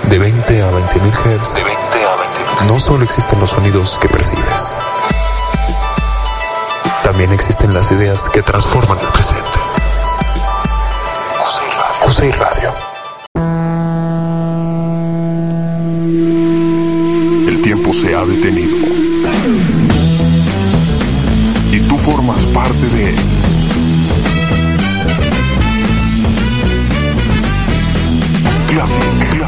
De 20 a 20.000 Hz. De 20 a 20.000. No solo existen los sonidos que percibes. También existen las ideas que transforman el presente. Usei Radio. El tiempo se ha detenido. Y tú formas parte de él. Classic.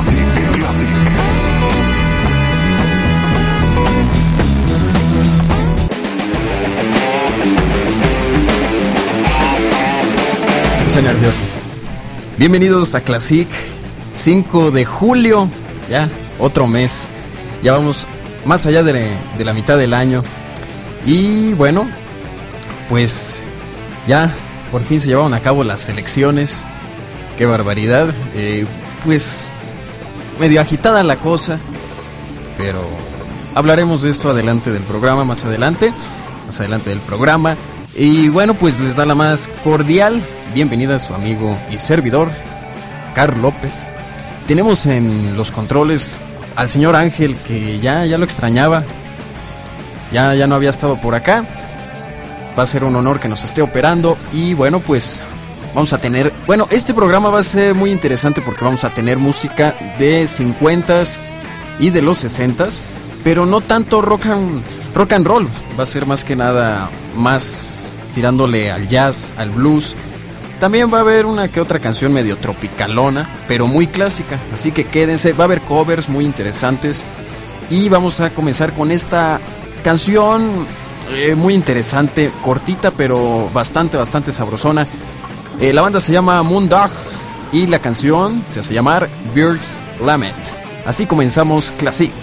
Estoy nervioso. Bienvenidos a Classic, 5 de julio, ya otro mes. Ya vamos más allá de la mitad del año. Y bueno, pues ya por fin se llevaron a cabo las elecciones. Qué barbaridad. Pues medio agitada la cosa, pero hablaremos de esto adelante del programa, más adelante del programa. Y bueno, pues les da la más cordial bienvenida a su amigo y servidor, Carl López. Tenemos en los controles al señor Ángel, que ya lo extrañaba. Ya no había estado por acá. Va a ser un honor que nos esté operando. Y bueno, pues vamos a tener... Bueno, este programa va a ser muy interesante porque vamos a tener música de 50s y de los 60s, pero no tanto rock and roll. Va a ser más que nada más tirándole al jazz, al blues. También va a haber una que otra canción medio tropicalona, pero muy clásica. Así que quédense, va a haber covers muy interesantes. Y vamos a comenzar con esta canción muy interesante, cortita, pero bastante sabrosona. La banda se llama Moondog y la canción se hace llamar Bird's Lament. Así comenzamos Classic.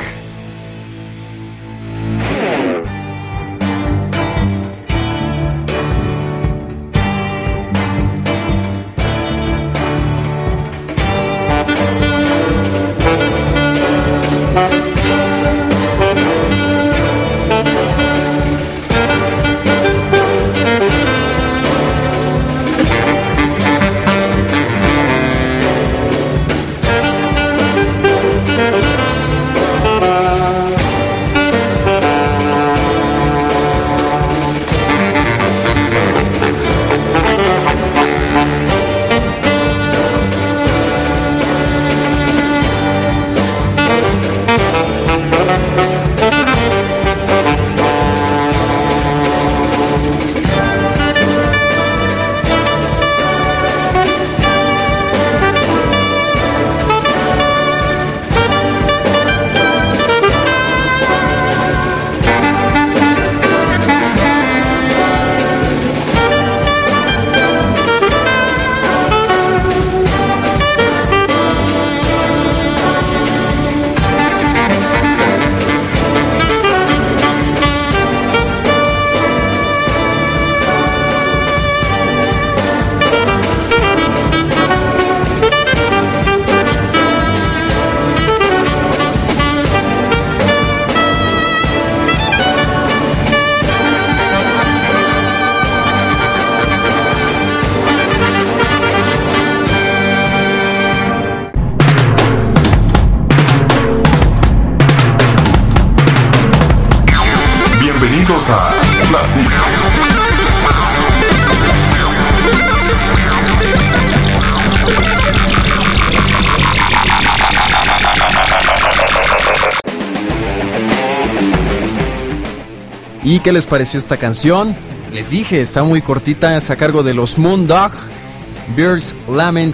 ¿Y qué les pareció esta canción? Les dije, está muy cortita, es a cargo de los Moondog, Bird's Lament,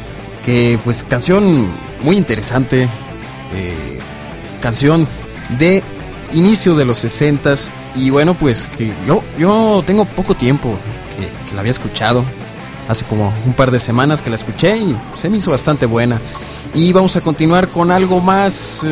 que pues canción muy interesante, canción de inicio de los 60s, y bueno, pues que yo tengo poco tiempo que la había escuchado, hace como un par de semanas que la escuché y se me hizo bastante buena. Y vamos a continuar con algo más,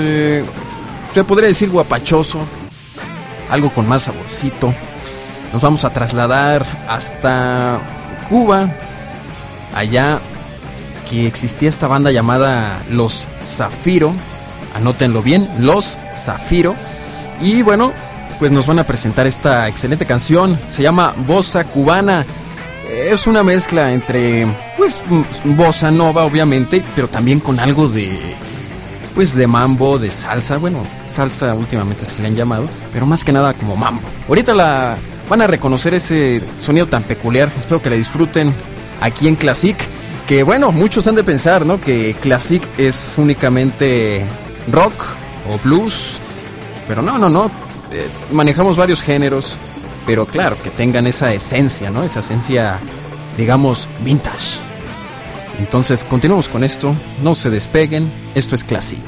se podría decir guapachoso, algo con más saborcito. Nos vamos a trasladar hasta Cuba, allá que existía esta banda llamada Los Zafiro, anótenlo bien, Los Zafiro. Y bueno, pues nos van a presentar esta excelente canción, se llama Bossa Cubana. Es una mezcla entre, pues, bossa nova obviamente, pero también con algo de pues de mambo, de salsa. Bueno, salsa últimamente se le han llamado, pero más que nada como mambo. Ahorita la van a reconocer ese sonido tan peculiar. Espero que la disfruten aquí en Classic. Que bueno, muchos han de pensar, ¿no?, que Classic es únicamente rock o blues, pero no. Manejamos varios géneros, pero claro, que tengan esa esencia, ¿no? Esa esencia, digamos, vintage. Entonces, continuamos con esto. No se despeguen. Esto es Classic.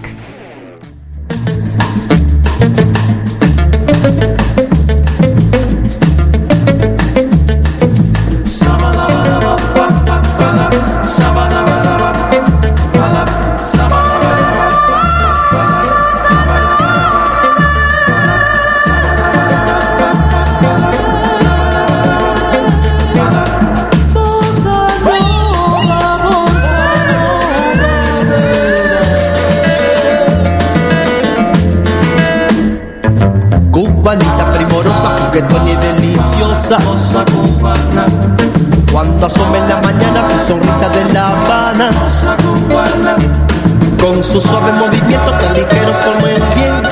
Cubanita primorosa, juguetona y deliciosa. Cuando asome en la mañana su sonrisa de La Habana, con sus suaves movimientos tan ligeros como el viento,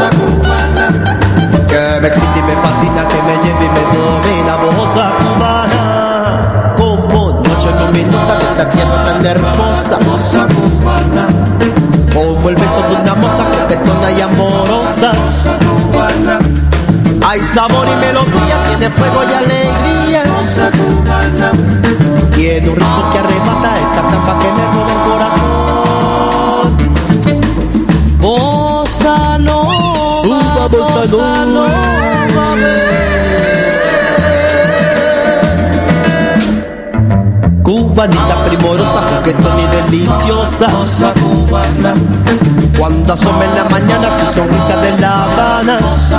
que me excita y me fascina, que me lleva y me domina. Bossa cubana, como noche luminosa de esta tierra tan hermosa, como el beso de una moza juguetona y amorosa. Hay sabor y melodía, tiene fuego y alegría. Tiene un ritmo que arrebata esta samba que me roba el corazón. Bossa nova, bossa nova. Cubanita primorosa, juguetona y deliciosa. Cuando asome en la mañana su sonrisa de La Habana,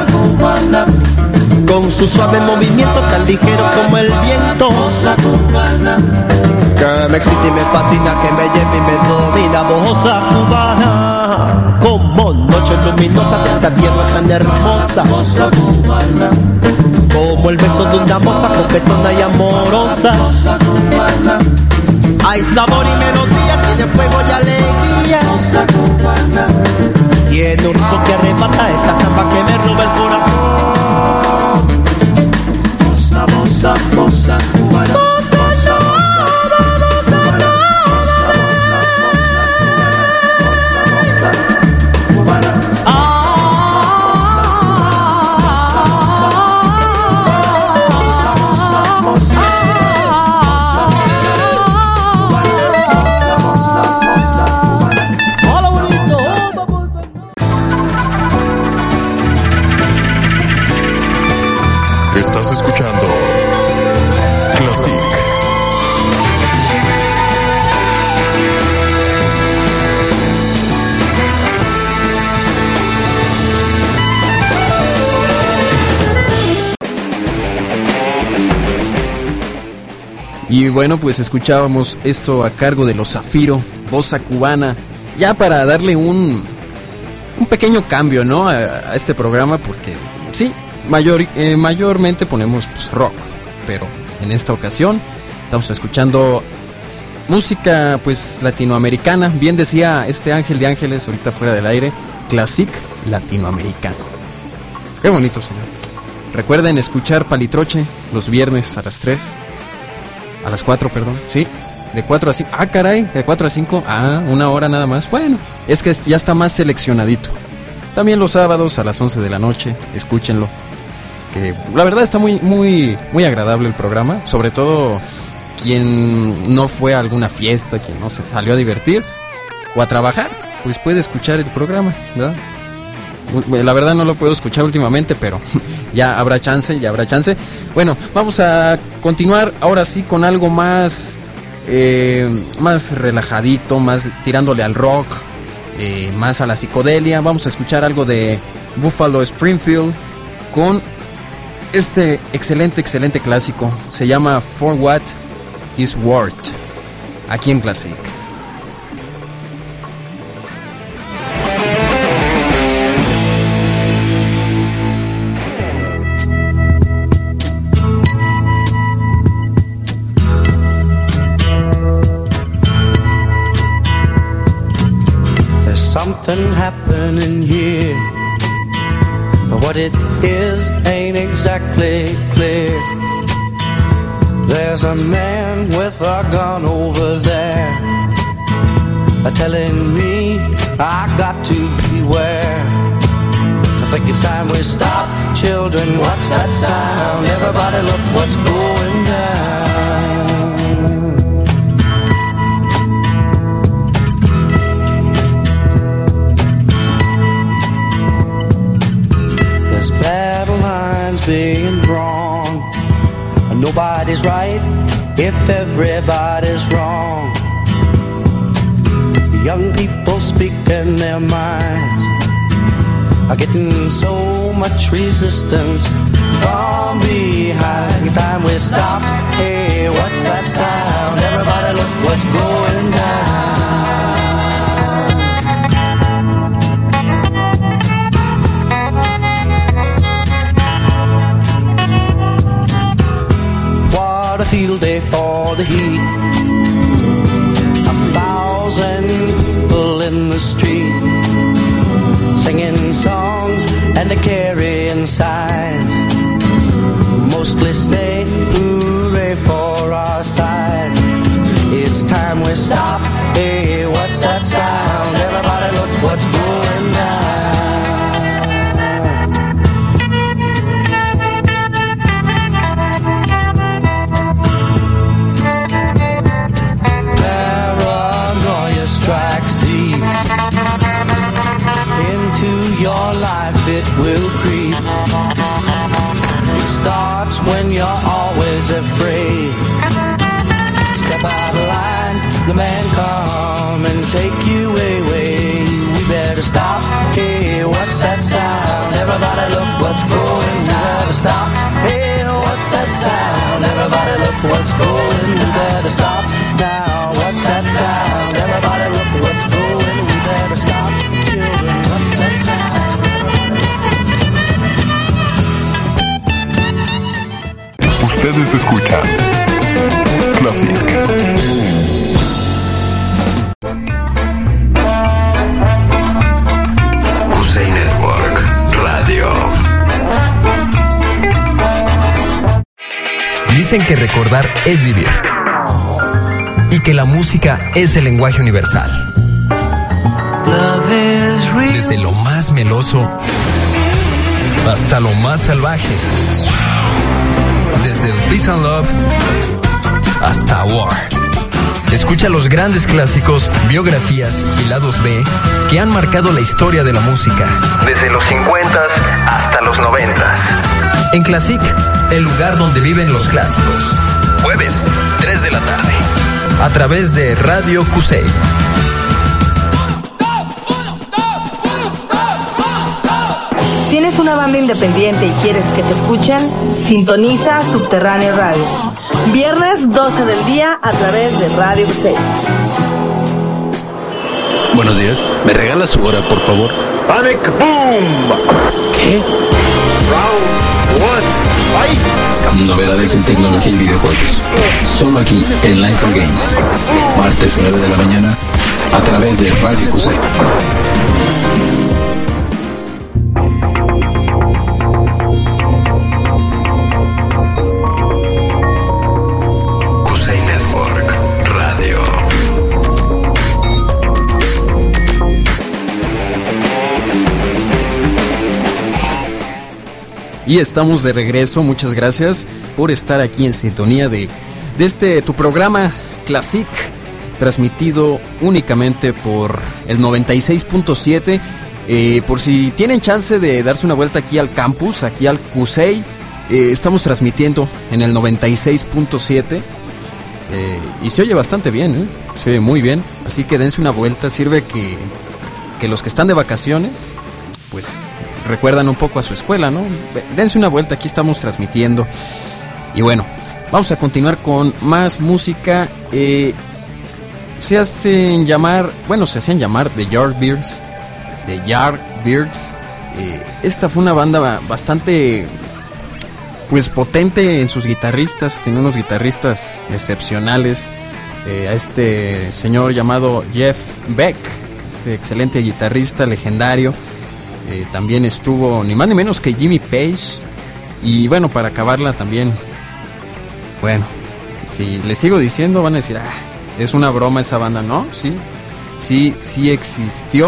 con sus suaves movimientos tan ligeros como el viento, que me excita y me fascina, que me lleva y me domina. Bossa cubana, como noche luminosa de esta tierra tan hermosa, como el beso de una moza coquetona y amorosa. Hay sabor y melodía, tiene fuego y alegría. Tiene un ritmo que arrebata esta samba que me roba el corazón. Bossa, bossa, bossa cubana. Bossa nova, bossa nova, bossa cubana. Estás escuchando Classic. Y bueno, pues escuchábamos esto a cargo de Los Zafiro, Bossa Cubana, ya para darle un pequeño cambio, ¿no?, a este programa, porque sí, mayormente ponemos pues, rock, pero en esta ocasión estamos escuchando música pues latinoamericana. Bien decía este Ángel de Ángeles ahorita fuera del aire, Classic latinoamericano. Qué bonito, señor. Recuerden escuchar Palitroche los viernes a las 4, perdón, sí, de 4 a 5, ah caray, de 4 a 5, una hora nada más. Bueno, es que ya está más seleccionadito. También los sábados a las 11 de la noche, escúchenlo. Que la verdad está muy agradable el programa, sobre todo quien no fue a alguna fiesta, quien no se salió a divertir o a trabajar, pues puede escuchar el programa, ¿verdad? La verdad no lo puedo escuchar últimamente, pero ya habrá chance. Bueno, vamos a continuar ahora sí con algo más relajadito, más tirándole al rock, más a la psicodelia. Vamos a escuchar algo de Buffalo Springfield con este excelente clásico. Se llama For What Is Worth, aquí en Classic. something happening here. What it is ain't exactly clear. There's a man with a gun over there, telling me I got to beware. I think it's time we stop, children, what's that sound? Everybody look what's going down. There's battle lines being drawn. Nobody's right if everybody's wrong. Young people speaking their minds are getting so much resistance from behind. Time we stop. Hey, what's that sound? Everybody look what's going down. What a field day for the heat. 1,000 people in the street, singing songs and carrying signs, mostly say hooray for our side. It's time we stop. Hey, what's that sound? Everybody look what's going down. Strikes deep into your life, it will creep. It starts when you're always afraid. Step out of line, the man come and take you away. We better stop. Hey, what's that sound? Everybody look what's going. We better stop. Hey, what's that sound? Everybody look what's going. We better stop now. What's that sound? Everybody look what's going. We better stop. Children, what's that sound? Ustedes escuchan Classic. Cusey Network Radio. Dicen que recordar es vivir y que la música es el lenguaje universal. Desde lo más meloso hasta lo más salvaje. Desde el Peace and Love hasta War. Escucha los grandes clásicos, biografías y lados B que han marcado la historia de la música. Desde los 50s hasta los 90s. En Classic, el lugar donde viven los clásicos. Jueves, 3 de la tarde. A través de Radio Cusey. ¿Tienes una banda independiente y quieres que te escuchen? Sintoniza Subterráneo Radio. Viernes 12 del día a través de Radio Cusey. Buenos días. ¿Me regala su hora, por favor? Panic Boom. ¿Qué? Round 1. Fight. Novedades en tecnología y videojuegos. Solo aquí en Life for Games. Martes 9 de la mañana a través de Radio Cusey. Cusey Network Radio. Y estamos de regreso. Muchas gracias por estar aquí en sintonía de este tu programa Classic, transmitido únicamente por el 96.7. Por si tienen chance de darse una vuelta aquí al campus, aquí al Cusey, estamos transmitiendo en el 96.7 y se oye bastante bien, se oye muy bien. Así que dense una vuelta. Sirve que los que están de vacaciones pues recuerdan un poco a su escuela, ¿no? Dense una vuelta, aquí estamos transmitiendo. Y bueno, vamos a continuar con más música. Se hacían llamar The Yardbirds. The Yardbirds. Esta fue una banda bastante pues potente en sus guitarristas. Tiene unos guitarristas excepcionales. A este señor llamado Jeff Beck, este excelente guitarrista legendario. También estuvo ni más ni menos que Jimmy Page. Y bueno, para acabarla también, bueno, si les sigo diciendo van a decir, es una broma esa banda, ¿no? Sí existió.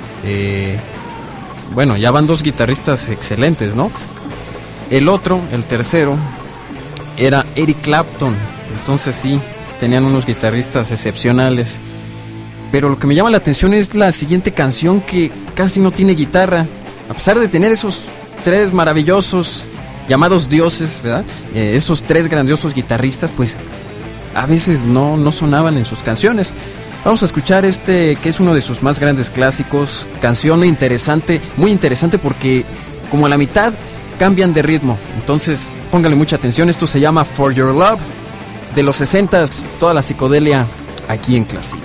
Bueno, ya van 2 guitarristas excelentes, ¿no? El tercero, era Eric Clapton. Entonces sí, tenían unos guitarristas excepcionales. Pero lo que me llama la atención es la siguiente canción, que casi no tiene guitarra. A pesar de tener esos 3 maravillosos llamados dioses, ¿verdad? Esos 3 grandiosos guitarristas, pues a veces no sonaban en sus canciones. Vamos a escuchar que es uno de sus más grandes clásicos. Canción interesante, muy interesante, porque como a la mitad cambian de ritmo. Entonces póngale mucha atención. Esto se llama For Your Love, de los 60s, toda la psicodelia aquí en Classic.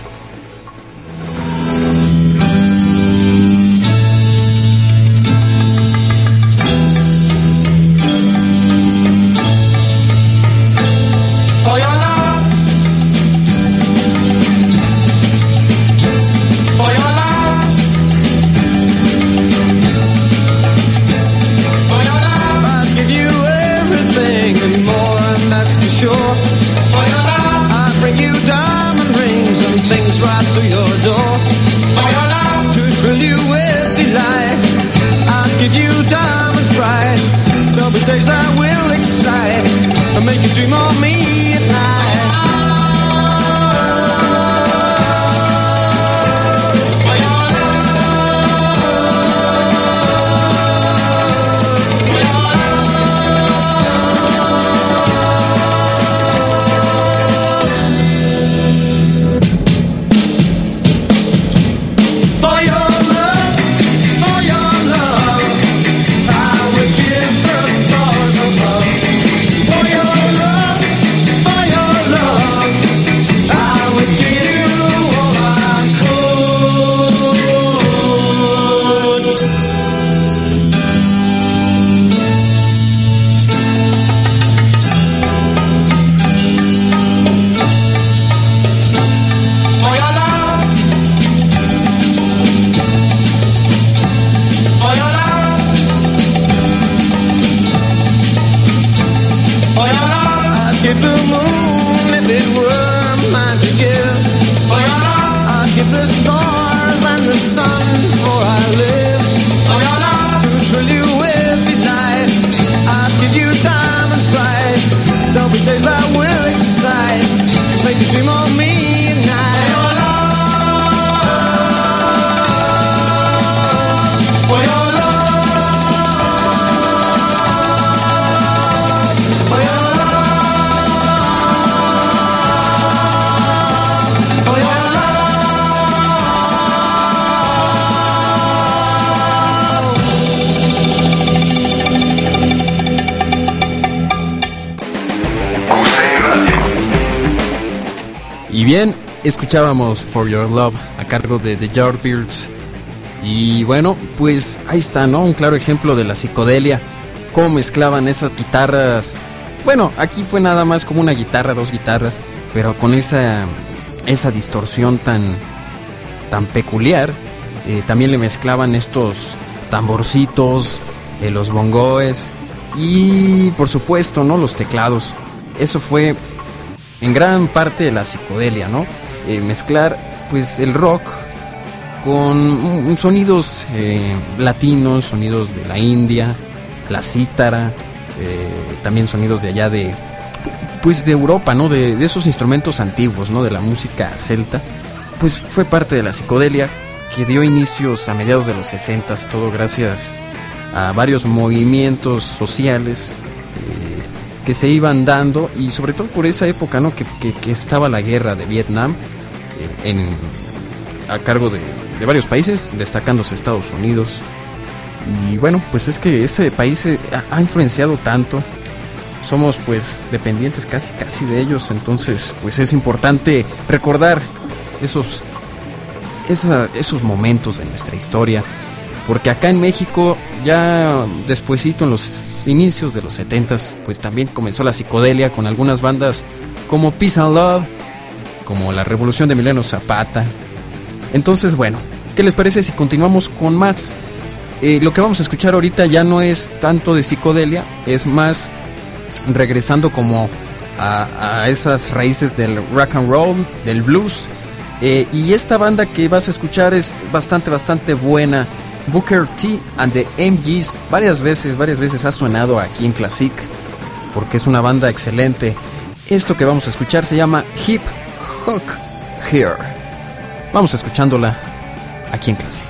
Y bien, escuchábamos For Your Love a cargo de The Yardbirds. Y bueno, pues ahí está, ¿no? Un claro ejemplo de la psicodelia. Cómo mezclaban esas guitarras. Bueno, aquí fue nada más como una guitarra, 2 guitarras, pero con esa distorsión tan peculiar. También le mezclaban estos tamborcitos, los bongoes y por supuesto, ¿no? Los teclados. Eso fue en gran parte de la psicodelia, ¿no? Mezclar pues el rock con sonidos latinos, sonidos de la India, la cítara, también sonidos de allá de Europa, ¿no? De esos instrumentos antiguos, ¿no? De la música celta. Pues fue parte de la psicodelia que dio inicios a mediados de los 60s, todo gracias a varios movimientos sociales que se iban dando, y sobre todo por esa época, ¿no? que estaba la guerra de Vietnam a cargo de varios países, destacándose Estados Unidos. Y bueno, pues es que ese país ha influenciado tanto, somos pues dependientes casi de ellos, entonces pues es importante recordar esos momentos de nuestra historia, porque acá en México ya despuesito, en los inicios de los 70s, pues también comenzó la psicodelia con algunas bandas como Peace and Love, como la Revolución de Emiliano Zapata, Entonces, bueno, ¿qué les parece si continuamos con más? Lo que vamos a escuchar ahorita ya no es tanto de psicodelia, es más regresando como a esas raíces del rock and roll, del blues. Y esta banda que vas a escuchar es bastante buena. Booker T and the MGs varias veces ha sonado aquí en Classic, porque es una banda excelente. Esto que vamos a escuchar se llama Hip Hop Here. Vamos escuchándola aquí en Classic.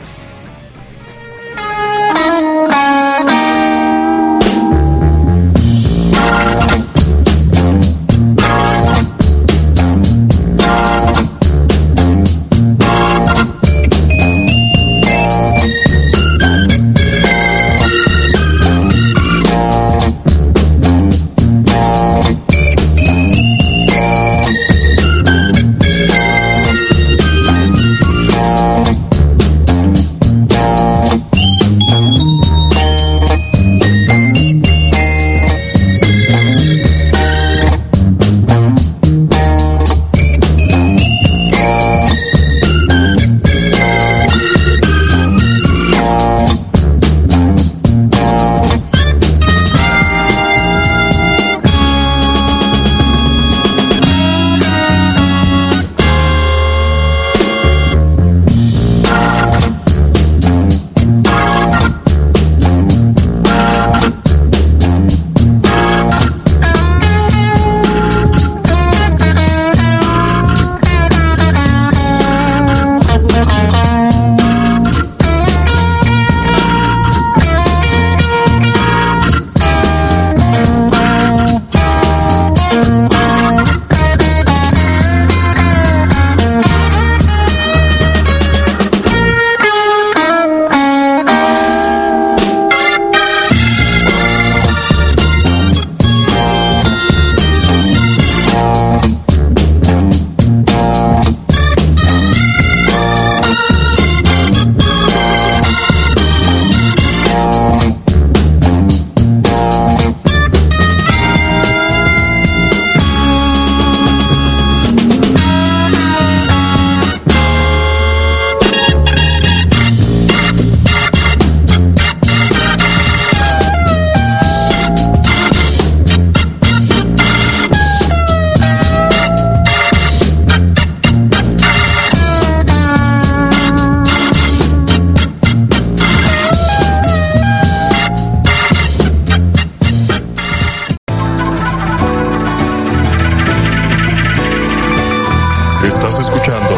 Estás escuchando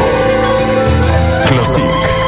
Classic.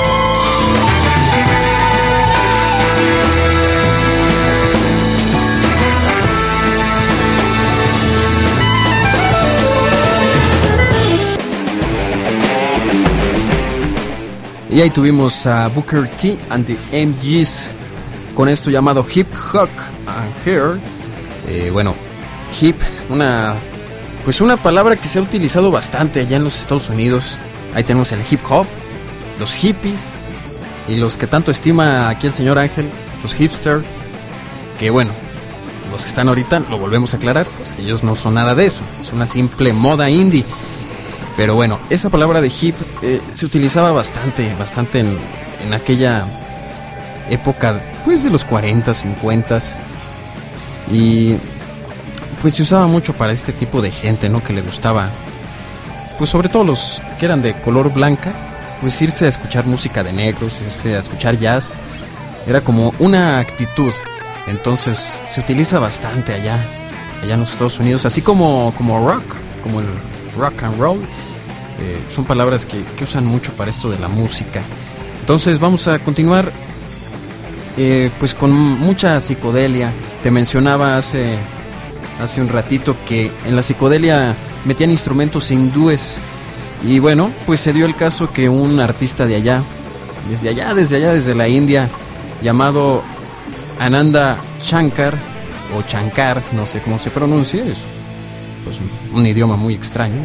Y ahí tuvimos a Booker T and the MGs con esto llamado Hip Hop and Here. Bueno, hip, una palabra que se ha utilizado bastante allá en los Estados Unidos. Ahí tenemos el hip hop, los hippies y los que tanto estima aquí el señor Ángel, los hipster. Que bueno, los que están ahorita, lo volvemos a aclarar, pues que ellos no son nada de eso, es una simple moda indie. Pero bueno, esa palabra de hip se utilizaba bastante en aquella época, pues de los 40, 50. Y pues se usaba mucho para este tipo de gente, ¿no? Que le gustaba, pues sobre todo los que eran de color blanca, pues irse a escuchar música de negros, irse a escuchar jazz. Era como una actitud. Entonces se utiliza bastante allá en los Estados Unidos, así como rock, como el rock and roll. Son palabras que usan mucho para esto de la música. Entonces vamos a continuar pues con mucha psicodelia. Te mencionaba hace un ratito que en la psicodelia metían instrumentos hindúes. Y bueno, pues se dio el caso que un artista de allá, desde la India, llamado Ananda Shankar o Shankar, no sé cómo se pronuncia, es pues un idioma muy extraño.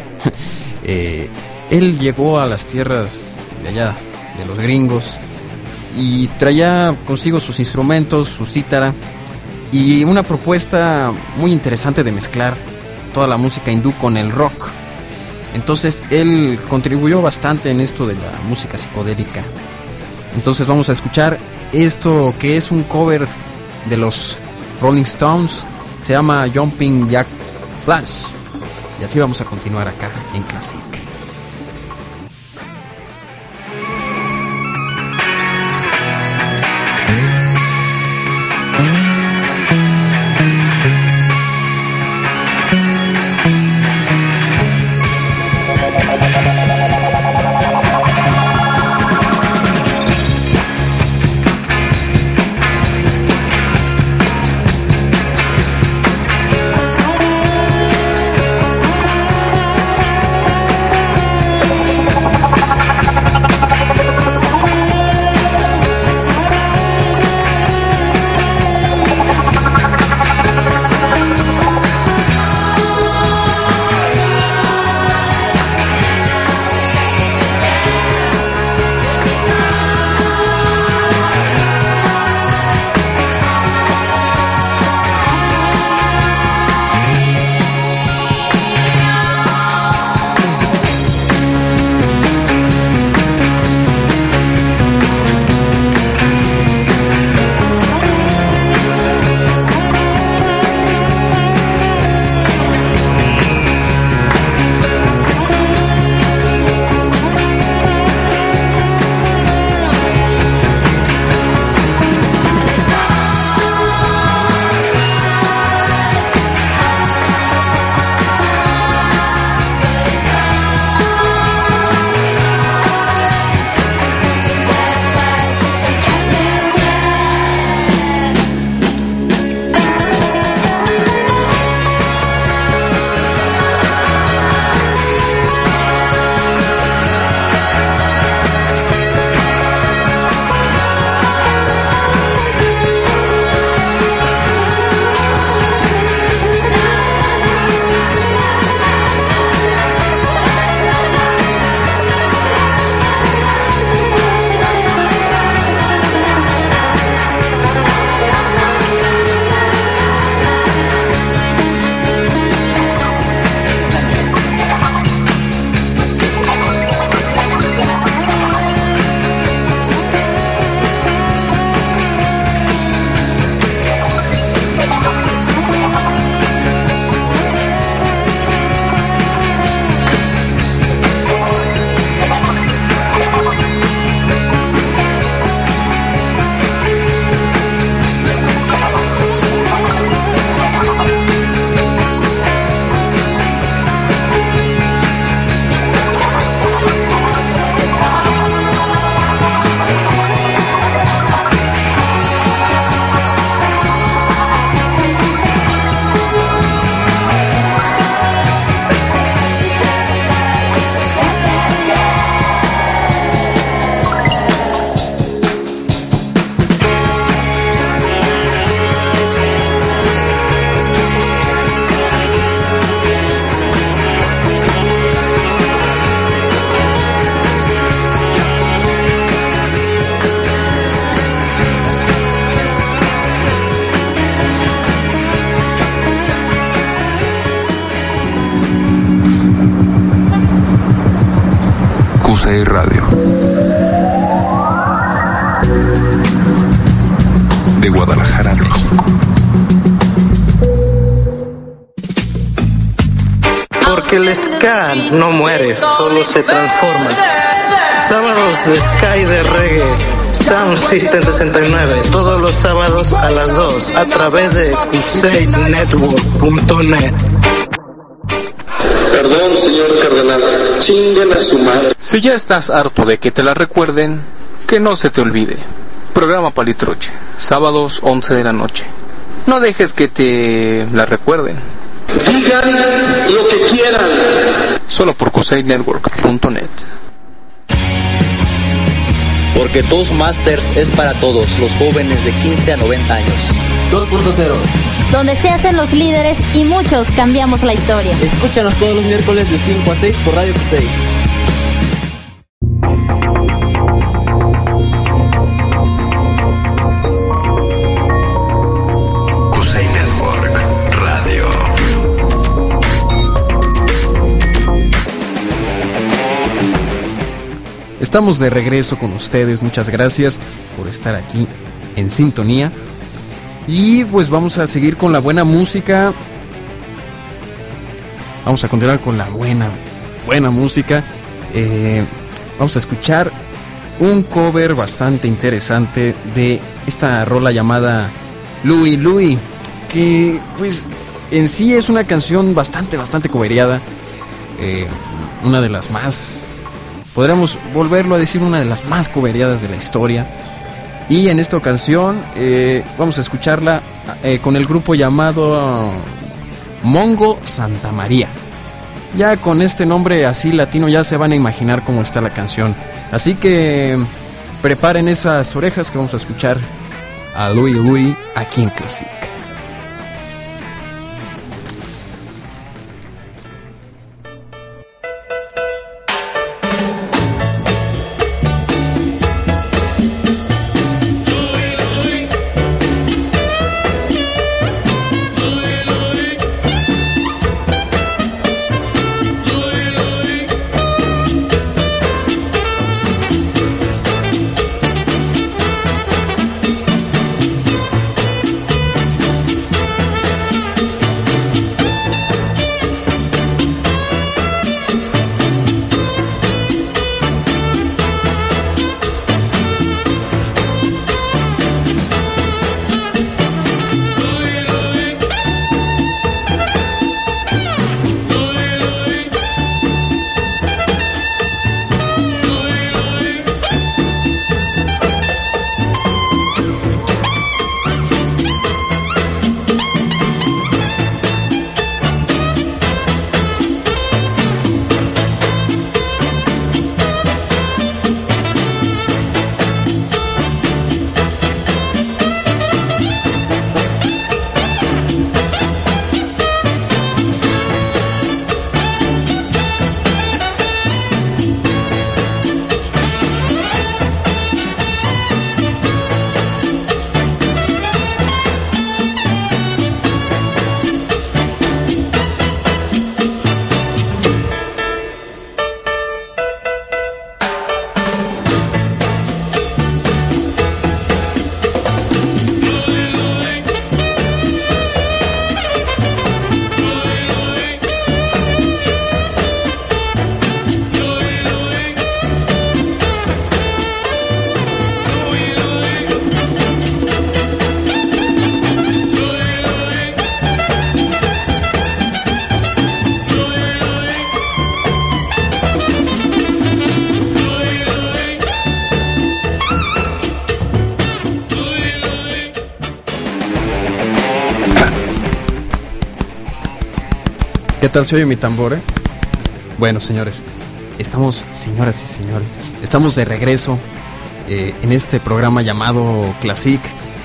Él llegó a las tierras de allá, de los gringos, y traía consigo sus instrumentos, su cítara, y una propuesta muy interesante de mezclar toda la música hindú con el rock. Entonces él contribuyó bastante en esto de la música psicodélica. Entonces vamos a escuchar esto que es un cover de los Rolling Stones. Se llama Jumping Jack Flash. Y así vamos a continuar acá en Classic. QCI Radio. De Guadalajara, México. Porque el ska no muere, solo se transforma. Sábados de ska y de reggae, Sound System 69, todos los sábados a las 2, a través de QCNetwork.net. Perdón, señor cardenal, chinguen a su madre. Si ya estás harto de que te la recuerden, que no se te olvide. Programa Palitroche, sábados 11 de la noche. No dejes que te la recuerden. Digan lo que quieran. Solo por QCNetwork.net. Porque Toastmasters es para todos los jóvenes de 15 a 90 años. 2.0, donde se hacen los líderes y muchos cambiamos la historia. Escúchanos todos los miércoles de 5 a 6 por Radio QCI. QCI Network Radio. Estamos de regreso con ustedes, muchas gracias por estar aquí en sintonía. Y pues vamos a seguir con la buena música. Vamos a continuar con la buena música. Vamos a escuchar un cover bastante interesante de esta rola llamada Louie Louie, que pues en sí es una canción bastante coveriada, una de las más, podríamos volverlo a decir, una de las más coveriadas de la historia. Y en esta ocasión vamos a escucharla con el grupo llamado Mongo Santa María. Ya con este nombre así latino ya se van a imaginar cómo está la canción. Así que preparen esas orejas que vamos a escuchar a Louie Louie aquí en Classic. ¿Qué tal se oye mi tambor, Bueno, señores, señoras y señores, estamos de regreso en este programa llamado Classic,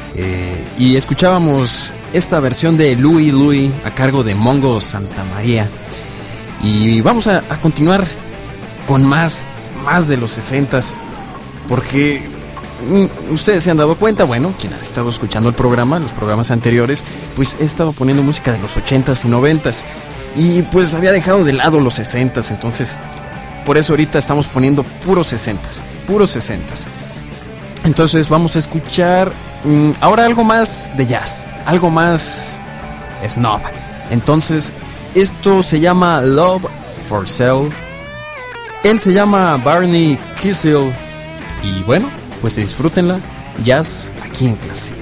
y escuchábamos esta versión de Louie Louie a cargo de Mongo Santa María. Y vamos a continuar con más de los 60s, porque ustedes se han dado cuenta, bueno, quien ha estado escuchando el programa, los programas anteriores, pues he estado poniendo música de los 80s y 90s. Y pues había dejado de lado los 60s, entonces por eso ahorita estamos poniendo puros 60s. Entonces vamos a escuchar ahora algo más de jazz, algo más snob. Entonces esto se llama Love for Sale. Él se llama Barney Kissel. Y bueno, pues disfrútenla, jazz aquí en Classic.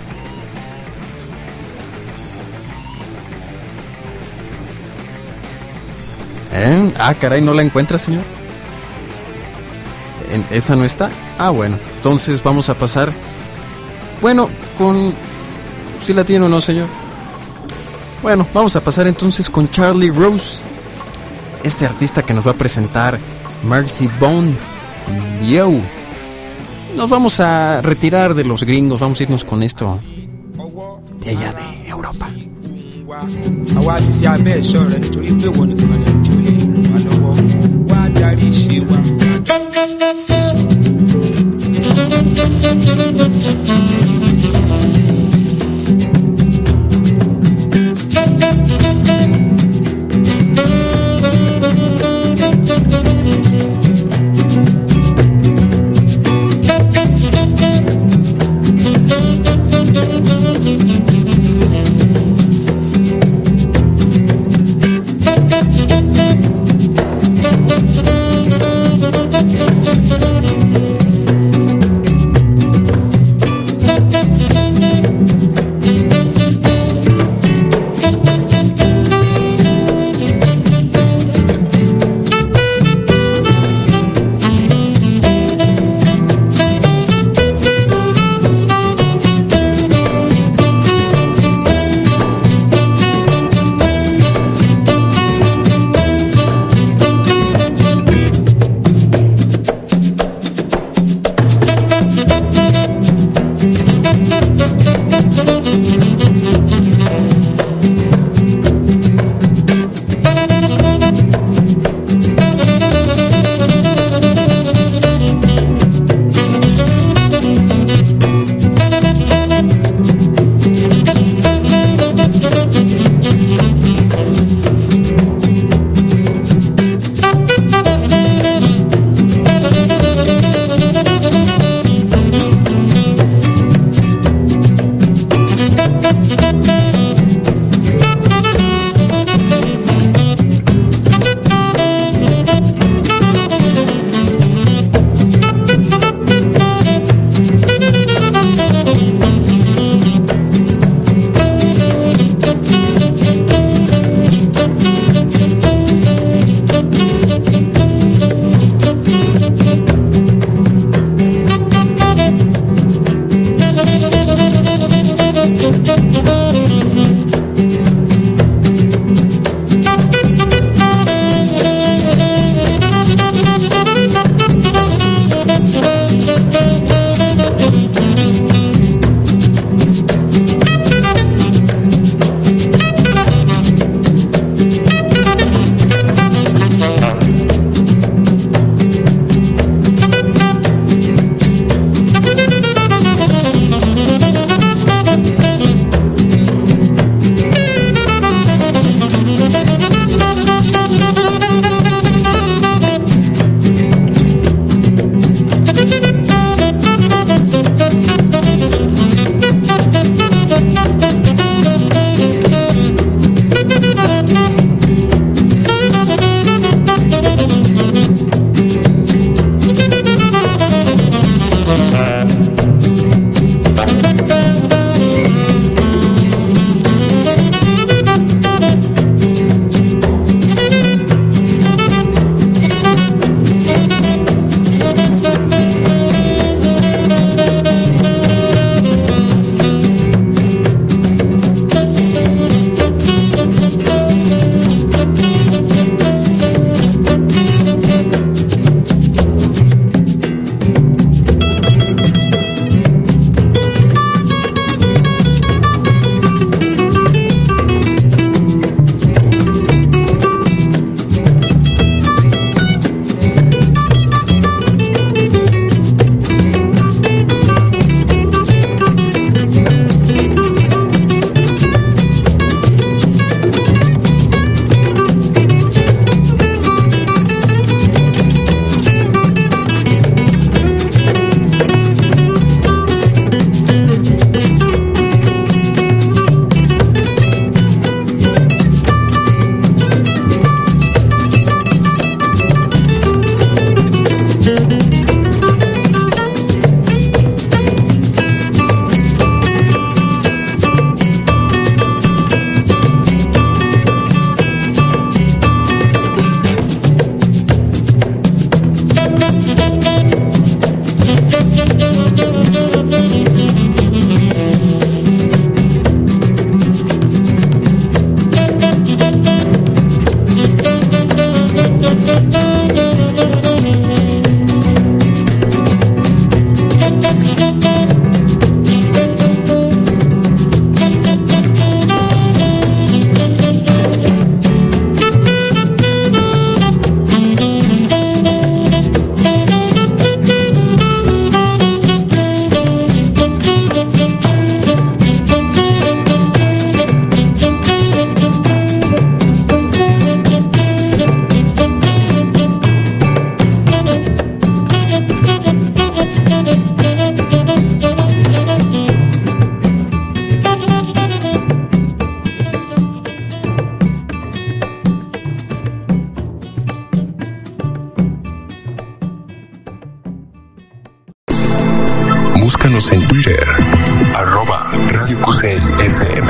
Ah, caray, ¿no la encuentras, señor? ¿Esa no está? Ah, bueno, entonces vamos a pasar. Bueno, con... ¿Sí la tiene o no, señor? Bueno, vamos a pasar entonces con Charlie Rose, este artista que nos va a presentar Mercy Bone. Yo. Nos vamos a retirar de los gringos, vamos a irnos con esto de allá de Europa. Búscanos en Twitter, @Radio Cusey FM.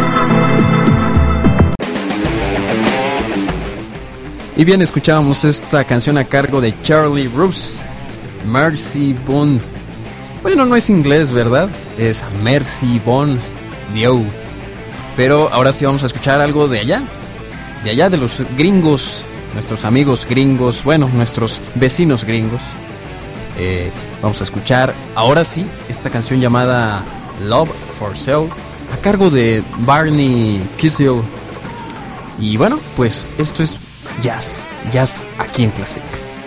Y bien, escuchábamos esta canción a cargo de Charlie Rouse, Mercy Bon. Bueno, no es inglés, ¿verdad? Es Mercy Bon Dieu. Pero ahora sí vamos a escuchar algo de allá de los gringos, nuestros amigos gringos, bueno, nuestros vecinos gringos. Vamos a escuchar ahora sí esta canción llamada Love for Sale a cargo de Barney Kissel. Y bueno, pues esto es jazz aquí en Classic.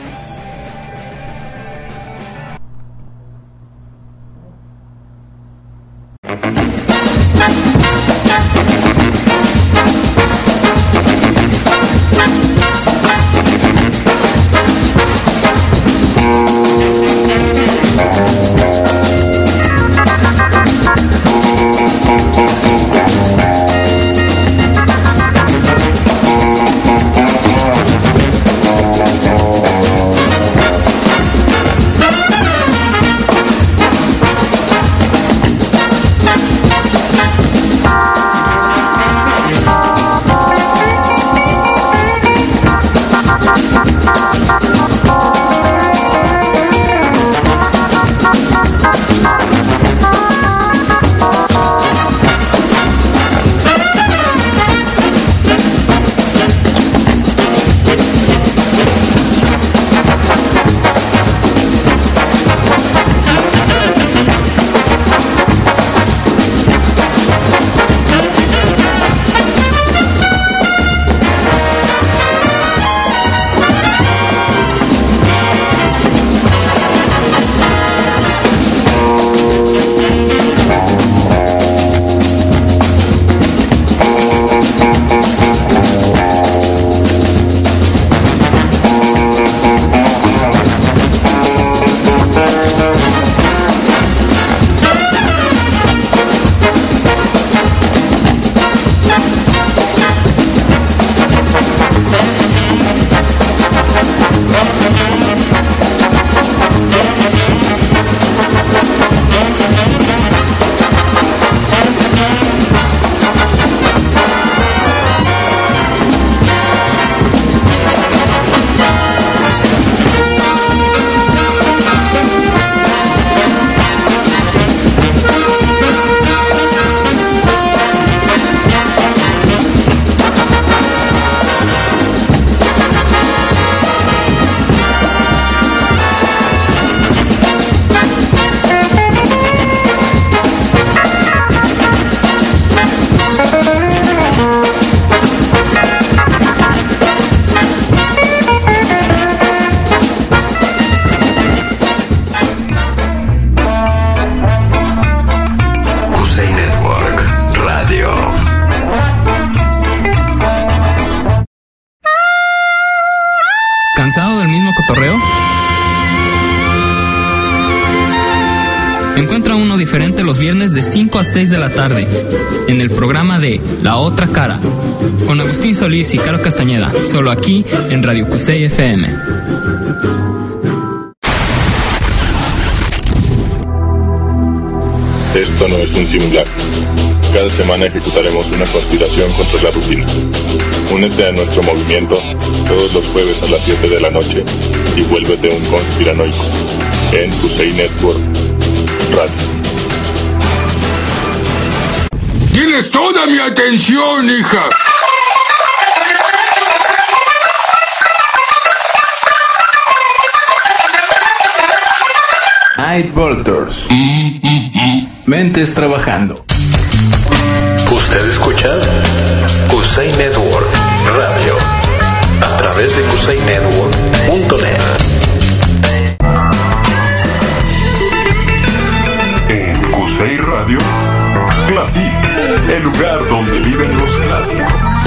¿Cansado del mismo cotorreo? Encuentra uno diferente los viernes de 5 a 6 de la tarde en el programa de La Otra Cara con Agustín Solís y Caro Castañeda, solo aquí en Radio Cusey FM. Esto no es un simulacro. Cada semana ejecutaremos una conspiración contra la rutina. Únete a nuestro movimiento todos los jueves a las 7 de la noche y vuélvete un conspiranoico en Cusey Network Radio. ¡Tienes toda mi atención, hija! Night Volters. Mentes trabajando. Usted escucha Cusey Network Radio a través de CuseyNetwork.net. En Cusey Radio, Classic, el lugar donde viven los clásicos.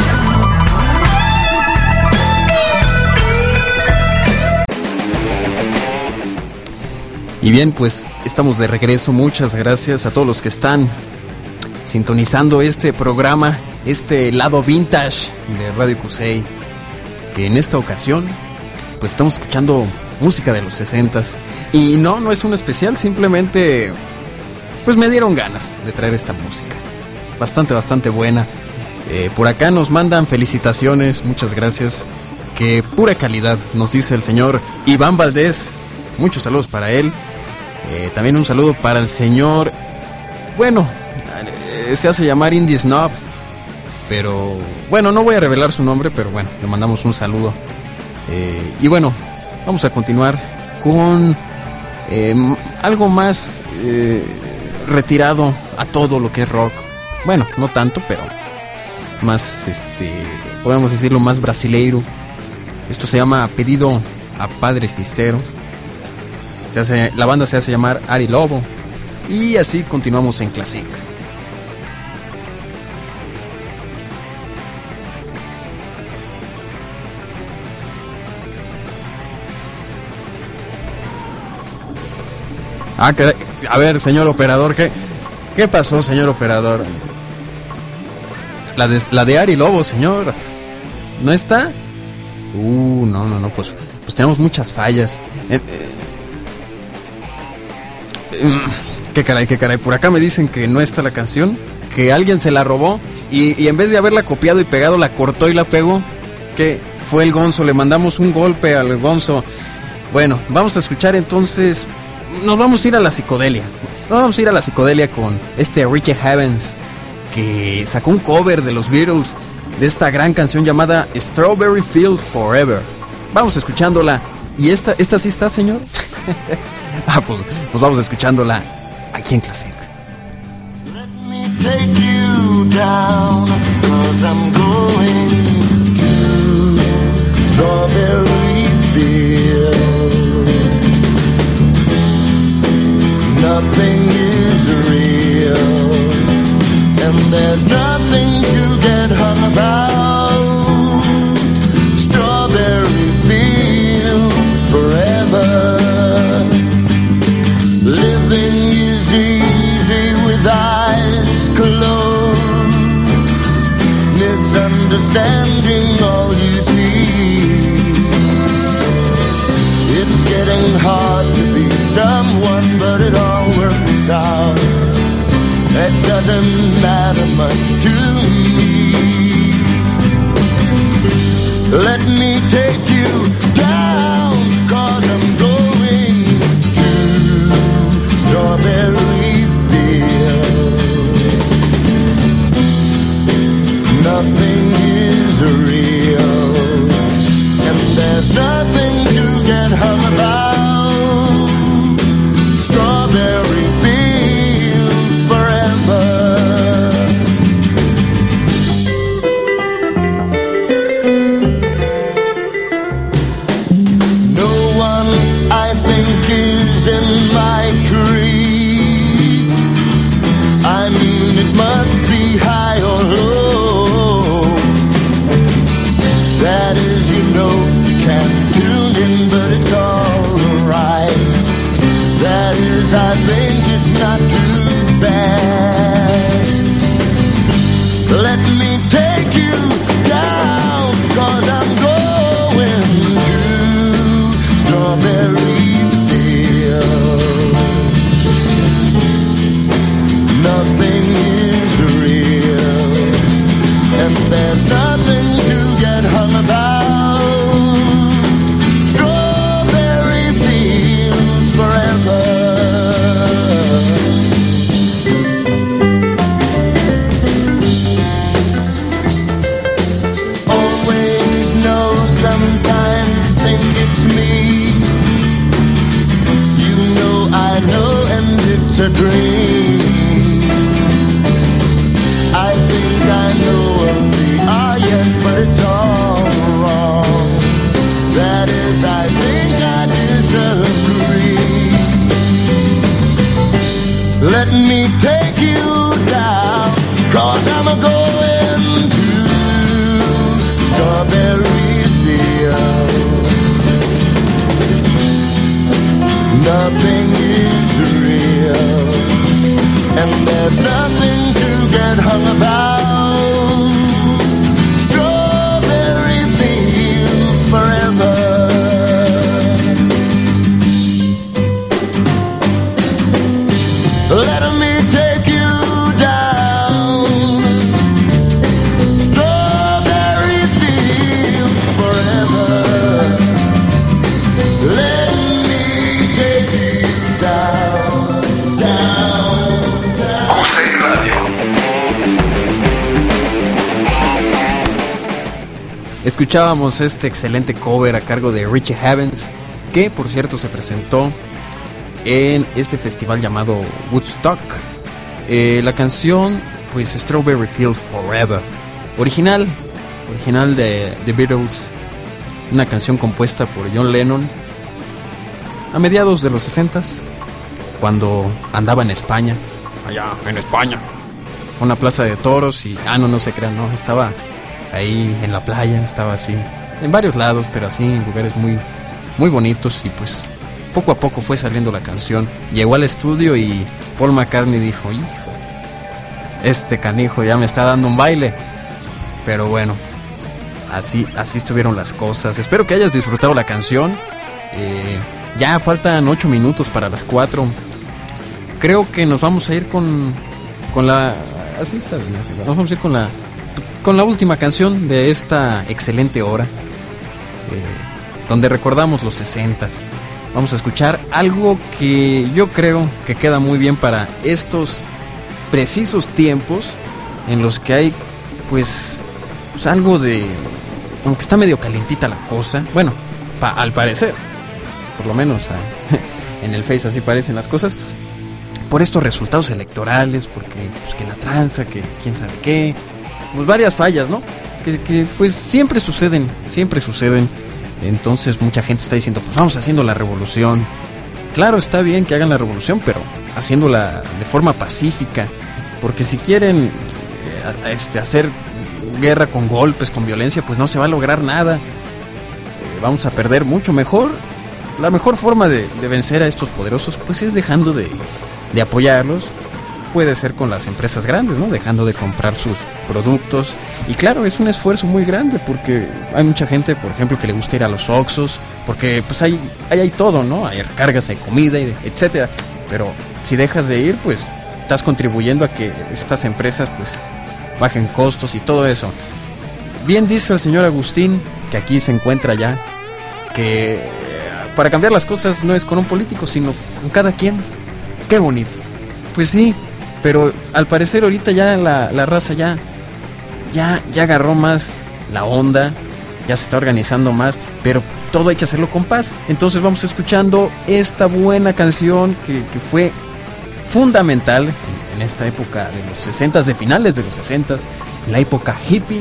Y bien, pues estamos de regreso. Muchas gracias a todos los que están sintonizando este programa, este lado vintage de Radio Cusey, que en esta ocasión pues estamos escuchando música de los 60s. Y no es un especial, simplemente pues me dieron ganas de traer esta música. Bastante buena. Por acá nos mandan felicitaciones, muchas gracias. Que pura calidad, nos dice el señor Iván Valdés. Muchos saludos para él. También un saludo para el señor, bueno, se hace llamar Indie Snob, pero bueno, no voy a revelar su nombre, pero bueno, le mandamos un saludo. Y bueno, vamos a continuar con algo más retirado a todo lo que es rock. Bueno, no tanto, pero más, podemos decirlo, más brasileiro. Esto se llama Pedido a Padre Cicero. La banda se hace llamar Ari Lobo. Y así continuamos en Classic. A ver, señor operador, ¿qué pasó, señor operador? La de Ari Lobo, señor, ¿no está? No, pues tenemos muchas fallas. Qué caray, por acá me dicen que no está la canción, que alguien se la robó y en vez de haberla copiado y pegado, la cortó y la pegó. Que fue el Gonzo, le mandamos un golpe al Gonzo. Bueno, vamos a escuchar entonces. Nos vamos a ir a la psicodelia. Con Richie Havens, que sacó un cover de los Beatles de esta gran canción llamada Strawberry Fields Forever. Vamos escuchándola. ¿Y esta sí está, señor? Pues vamos escuchándola aquí en Classic. Let me take you down, 'cause I'm going to Strawberry Fields. Nothing is real, and there's nothing to get hung about. Strawberry Fields forever. Living is easy with eyes closed. Misunderstanding all you see. It's getting hard to be someone, but it all works out. It doesn't matter much to me. Let me take you down, 'cause I'm going to Strawberry Fields. Nothing is real, and there's nothing to get hung about. Strawberry Fields forever. No one, I think, is in my tree. I mean, it must be high or low. That is, you can't tune in, but it's alright. That is, I think it's not too bad. Let me take you down, 'cause I'm going to Strawberry Fields. Nothing is real, and there's nothing to get hung about. Strawberry Fields forever. Always know, sometimes think it's me. You know, I know, and it's a dream. I think I know of the yes, but it's all wrong. That is, I think I disagree. Let me take you down, 'cause I'm going to Strawberry Fields. Nothing is real, and there's nothing to get hung about. Strawberry Fields forever. Let me escuchábamos este excelente cover a cargo de Richie Havens, que por cierto se presentó en este festival llamado Woodstock. La canción, pues, Strawberry Fields Forever, original de The Beatles, una canción compuesta por John Lennon a mediados de los 60s, cuando andaba en España. Allá en España fue una plaza de toros y no se crean, no, estaba ahí en la playa, estaba así en varios lados, pero así en lugares muy, muy bonitos. Y pues poco a poco fue saliendo la canción. Llegó al estudio y Paul McCartney dijo: hijo, este canijo ya me está dando un baile. Pero bueno, así estuvieron las cosas. Espero que hayas disfrutado la canción. Ya faltan 8 minutos para las 4. Creo que nos vamos a ir con la... Así está bien. Nos vamos a ir con la última canción de esta excelente hora, donde recordamos los 60s. Vamos a escuchar algo que yo creo que queda muy bien para estos precisos tiempos en los que hay pues algo de... como que está medio calientita la cosa. Bueno, al parecer, por lo menos en el Face así parecen las cosas, por estos resultados electorales, porque pues, que la tranza, que quién sabe qué, pues varias fallas, ¿no? Que pues siempre suceden. Entonces mucha gente está diciendo: pues vamos haciendo la revolución. Claro, está bien que hagan la revolución, pero haciéndola de forma pacífica, porque si quieren hacer guerra con golpes, con violencia, pues no se va a lograr nada. Vamos a perder mucho. Mejor, la mejor forma de vencer a estos poderosos pues es dejando de apoyarlos. Puede ser con las empresas grandes, ¿no? Dejando de comprar sus productos. Y claro, es un esfuerzo muy grande, porque hay mucha gente, por ejemplo, que le gusta ir a los Oxxos, porque pues hay todo, ¿no? Hay recargas, hay comida, etcétera. Pero si dejas de ir, pues estás contribuyendo a que estas empresas pues bajen costos y todo eso. Bien dice el señor Agustín, que aquí se encuentra ya, que para cambiar las cosas no es con un político, sino con cada quien. Qué bonito. Pues sí, pero al parecer ahorita ya la raza ya agarró más la onda, ya se está organizando más, pero todo hay que hacerlo con paz. Entonces vamos escuchando esta buena canción que fue fundamental en esta época de los 60s, de finales de los 60s, la época hippie.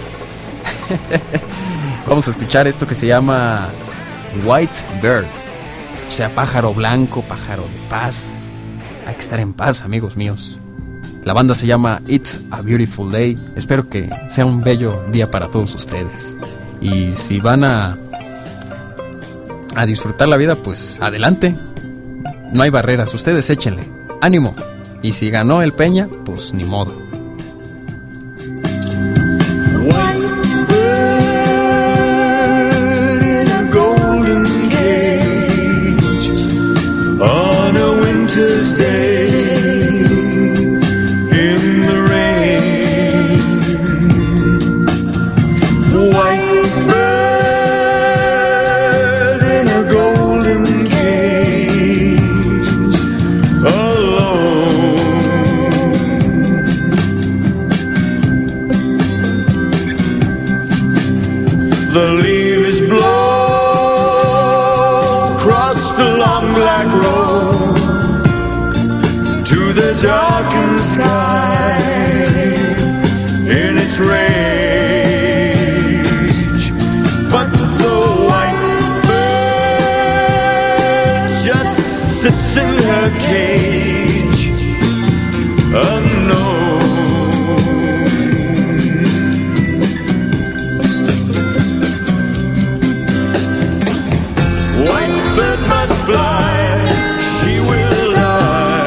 Vamos a escuchar esto que se llama White Bird, o sea, pájaro blanco, pájaro de paz. Hay que estar en paz, amigos míos. La banda se llama It's a Beautiful Day. Espero que sea un bello día para todos ustedes. Y si van a disfrutar la vida, pues adelante. No hay barreras, ustedes échenle. Ánimo. Y si ganó el Peña, pues ni modo. Darkened sky in its rage, but the white bird just sits in her cage, unknown. White bird must fly, she will die.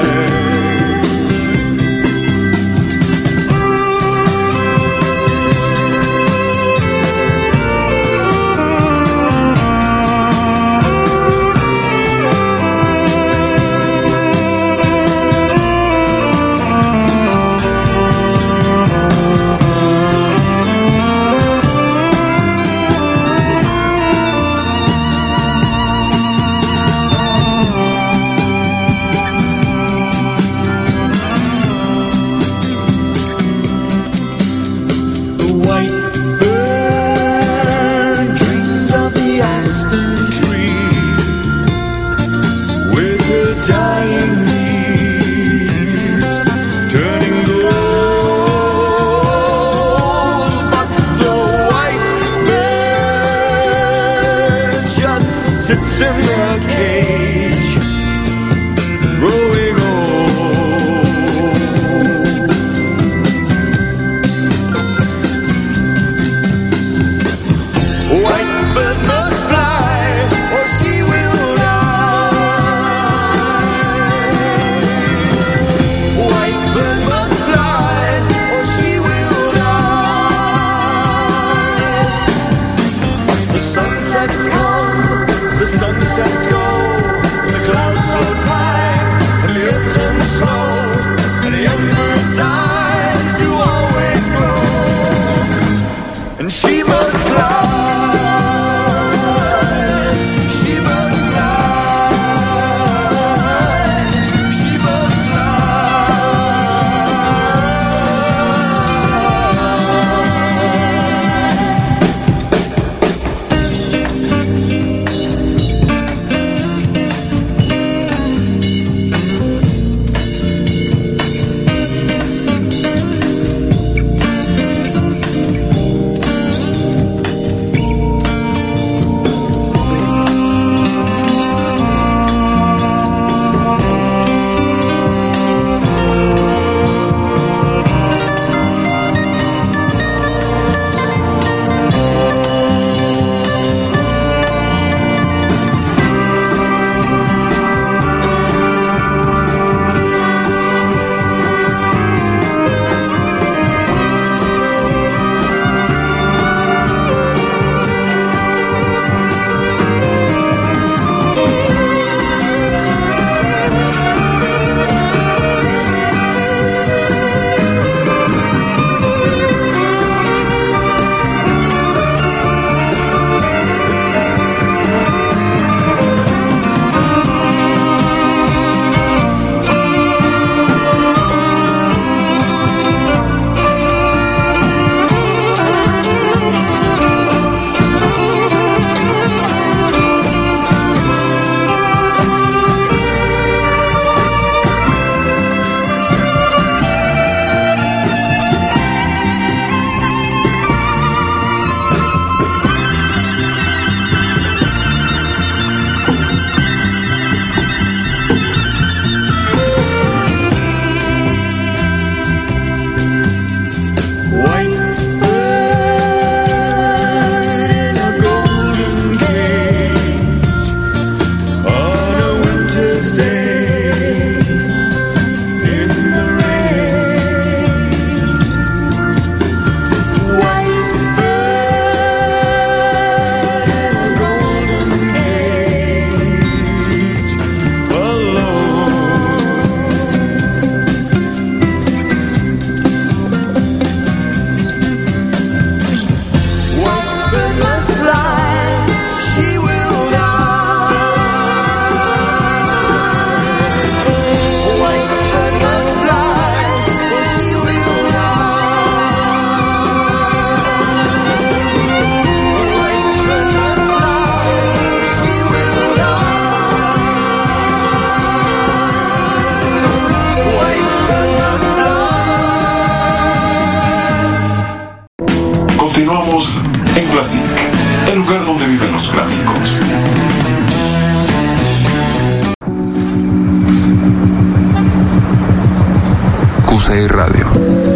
Q6 Radio.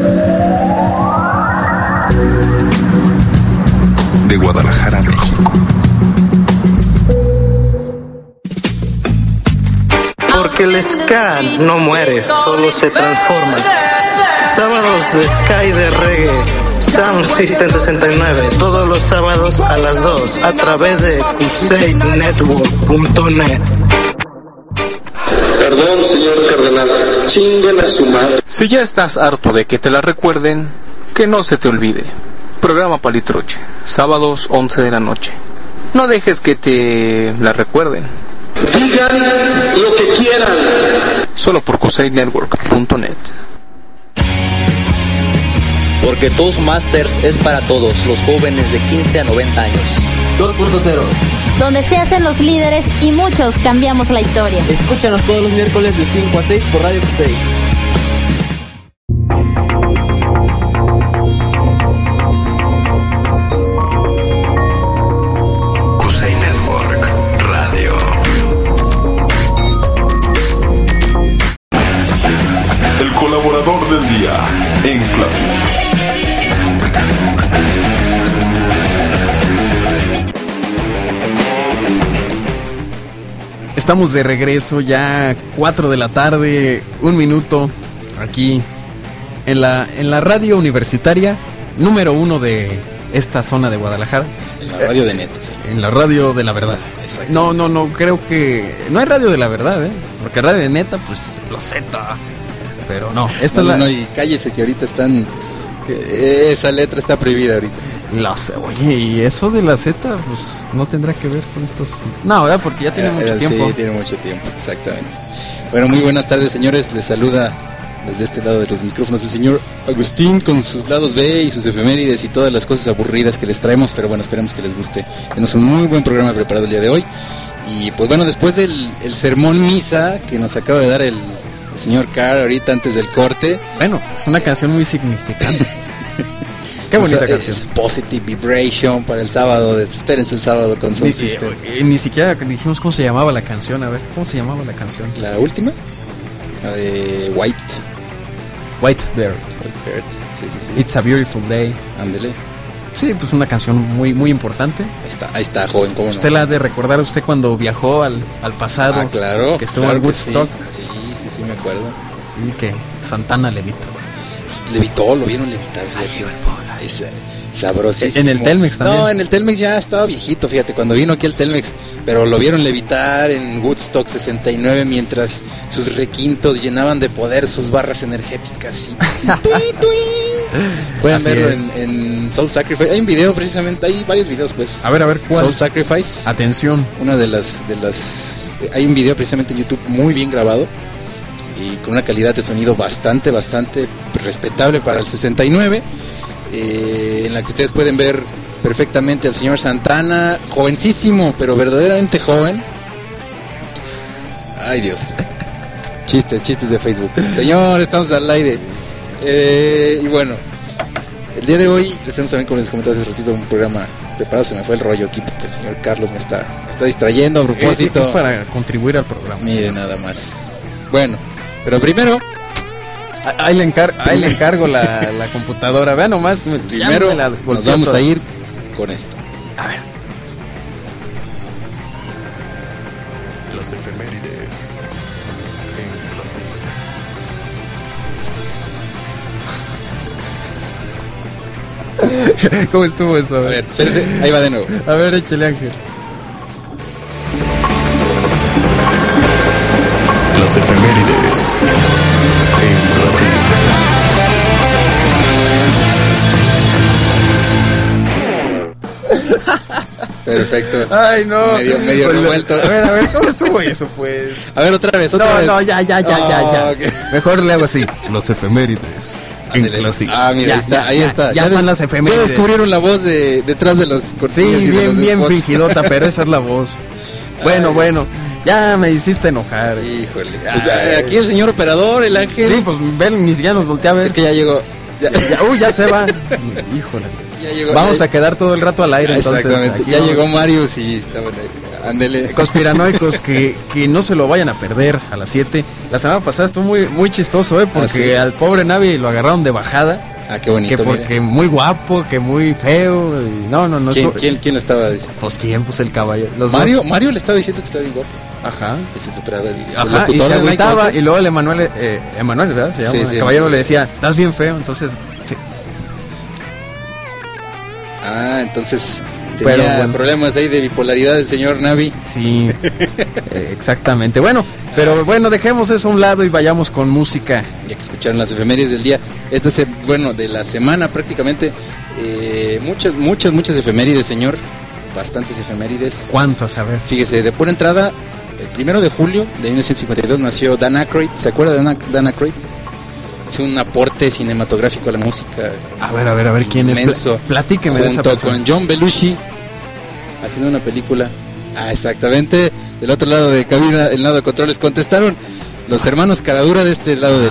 De Guadalajara, México. Porque el ska no muere, solo se transforma. Sábados de ska y de reggae, Sound System 69, todos los sábados a las 2 a través de q6network.net. Perdón, señor cardenal, chinguen a su madre. Si ya estás harto de que te la recuerden, que no se te olvide. Programa Palitroche, sábados 11 de la noche. No dejes que te la recuerden. Digan lo que quieran. Solo por q6network.net. Porque Toastmasters es para todos, los jóvenes de 15 a 90 años. 2.0. Donde se hacen los líderes y muchos cambiamos la historia. Escúchanos todos los miércoles de 5 a 6 por Radio Q6. Q6 Network Radio. El colaborador del día en Classic. Estamos de regreso, ya 4 de la tarde, 1 minuto, aquí en la radio universitaria número 1 de esta zona de Guadalajara. En la radio de neta, sí. En la radio de la verdad. Exacto. No, creo que no hay radio de la verdad, porque radio de neta, pues lo Z. Pero no, esta no, y cállese que ahorita están, esa letra está prohibida ahorita. La sé, oye, y eso de la Z, pues no tendrá que ver con estos. No, ¿verdad? Porque ya tiene mucho tiempo. Sí, tiene mucho tiempo, exactamente. Bueno, muy buenas tardes, señores. Les saluda desde este lado de los micrófonos el señor Agustín con sus lados B y sus efemérides y todas las cosas aburridas que les traemos. Pero bueno, esperemos que les guste. Tenemos un muy buen programa preparado el día de hoy. Y pues bueno, después del sermón misa que nos acaba de dar el señor Carr ahorita antes del corte. Bueno, es una canción muy significante. Qué bonita canción. Es Positive Vibration para el sábado. Espérense el sábado con Sound System. Ni siquiera dijimos cómo se llamaba la canción. A ver, ¿cómo se llamaba la canción? ¿La última? La de White Bird. Sí. It's a Beautiful Day. Ándele. Sí, pues una canción muy, muy importante. Ahí está, joven, ¿cómo no? Usted la ha de recordar usted cuando viajó al pasado. Ah, claro. Que estuvo en Woodstock. Sí, me acuerdo. Sí, que Santana levitó. Levitó, lo vieron levitar. Es sabrosísimo. En el Telmex también. No, en el Telmex ya estaba viejito, fíjate, cuando vino aquí el Telmex. Pero lo vieron levitar en Woodstock 69 mientras sus requintos llenaban de poder sus barras energéticas. Y pueden verlo en Soul Sacrifice. Hay un video precisamente, hay varios videos pues. A ver, ¿cuál? Soul Sacrifice. Atención. Una de las hay un video precisamente en YouTube muy bien grabado y con una calidad de sonido bastante respetable para el 69, en la que ustedes pueden ver perfectamente al señor Santana, jovencísimo, pero verdaderamente joven. Ay Dios. Chistes de Facebook. Señor, estamos al aire. Y bueno, el día de hoy les tenemos también, como les comentaba hace ratito, un programa preparado. Se me fue el rollo aquí porque el señor Carlos me está distrayendo a propósito. Es para contribuir al programa. Mire, nada más. Bueno, pero primero ahí le encargo la computadora. Vean nomás. Primero nos vamos a ir con esto. A ver. Las efemérides en ¿Cómo estuvo eso? A ver, espérese, ahí va de nuevo. A ver, échale, Ángel. Las efemérides en Brasil. Perfecto. Ay, no. Medio revuelto. A ver, ¿cómo estuvo eso, pues? A ver, otra vez. No, ya. Okay. Mejor le hago así. Las efemérides en Classic. Ah, mira, ahí está. Ya están las efemérides. Ya descubrieron la voz detrás de los cortinas. Sí, bien fingidota, pero esa es la voz. Bueno. Ya me hiciste enojar. Híjole. Pues, aquí el señor operador, el Ángel. Sí, pues ven, ni siquiera nos voltea a ver. Es que ya llegó. Ya se va. Híjole. Ya llegó. Vamos a quedar todo el rato al aire, entonces. Exactamente. Ya llegó Marius y está bueno. Ándele. Conspiranoicos, que no se lo vayan a perder a las 7. La semana pasada estuvo muy chistoso, porque al pobre Navi lo agarraron de bajada. Ah, qué bonito. Que porque muy guapo, que muy feo. Y no. ¿Quién le estaba diciendo? Pues quién, pues el caballero. Mario le estaba diciendo que estaba bien guapo. Ajá. Y se agüitaba, y luego el Emanuel, ¿verdad? Se llama. Sí, el caballero le decía, estás bien feo, entonces. Sí. Entonces. Tenía problemas ahí de bipolaridad el señor Navi. Sí, exactamente. Bueno, pero dejemos eso a un lado y vayamos con música. Ya que escucharon las efemérides del día, de la semana prácticamente, muchas efemérides, señor, bastantes efemérides. ¿Cuántas? A ver. Fíjese, de pura entrada, el 1 de julio de 1952 nació Dan Aykroyd. ¿Se acuerda de Dan Aykroyd? Es un aporte cinematográfico a la música. A ver, ¿quién inmenso, es? Platíqueme de esa persona. Junto con John Belushi, haciendo una película. Exactamente. Del otro lado de cabina, el lado de controles, contestaron los hermanos Caradura de este lado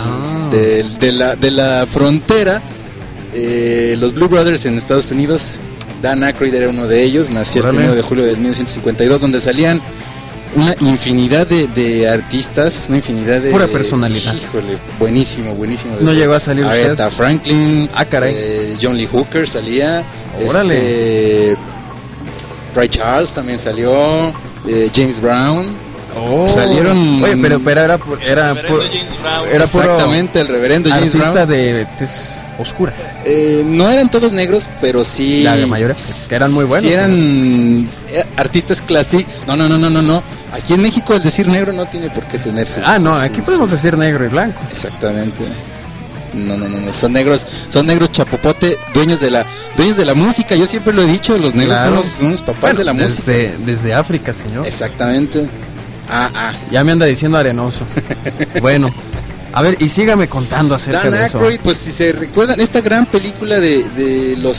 de la frontera. Los Blue Brothers en Estados Unidos. Dan Aykroyd era uno de ellos. Nació el 1 de julio de 1952, donde salían una infinidad de artistas, una infinidad de... Pura personalidad. Híjole, buenísimo. No llegó a salir Aretha Franklin. Caray. John Lee Hooker salía. Órale. Ray Charles también salió. James Brown. Salieron. Oye, pero era puro. Exactamente, el reverendo James Brown. Artista de tez oscura. No eran todos negros, pero sí. La mayoría, que eran muy buenos. Sí eran artistas clásicos. No. Aquí en México el decir negro no tiene por qué tener su. Aquí podemos decir negro y blanco. Exactamente. No, son negros chapopote, dueños de la música. Yo siempre lo he dicho, los negros son los papás de la música. Desde África, señor. Exactamente. Ya me anda diciendo arenoso. Bueno, a ver, y sígame contando acerca Dan de eso. Aykroyd, pues si se recuerdan, esta gran película de los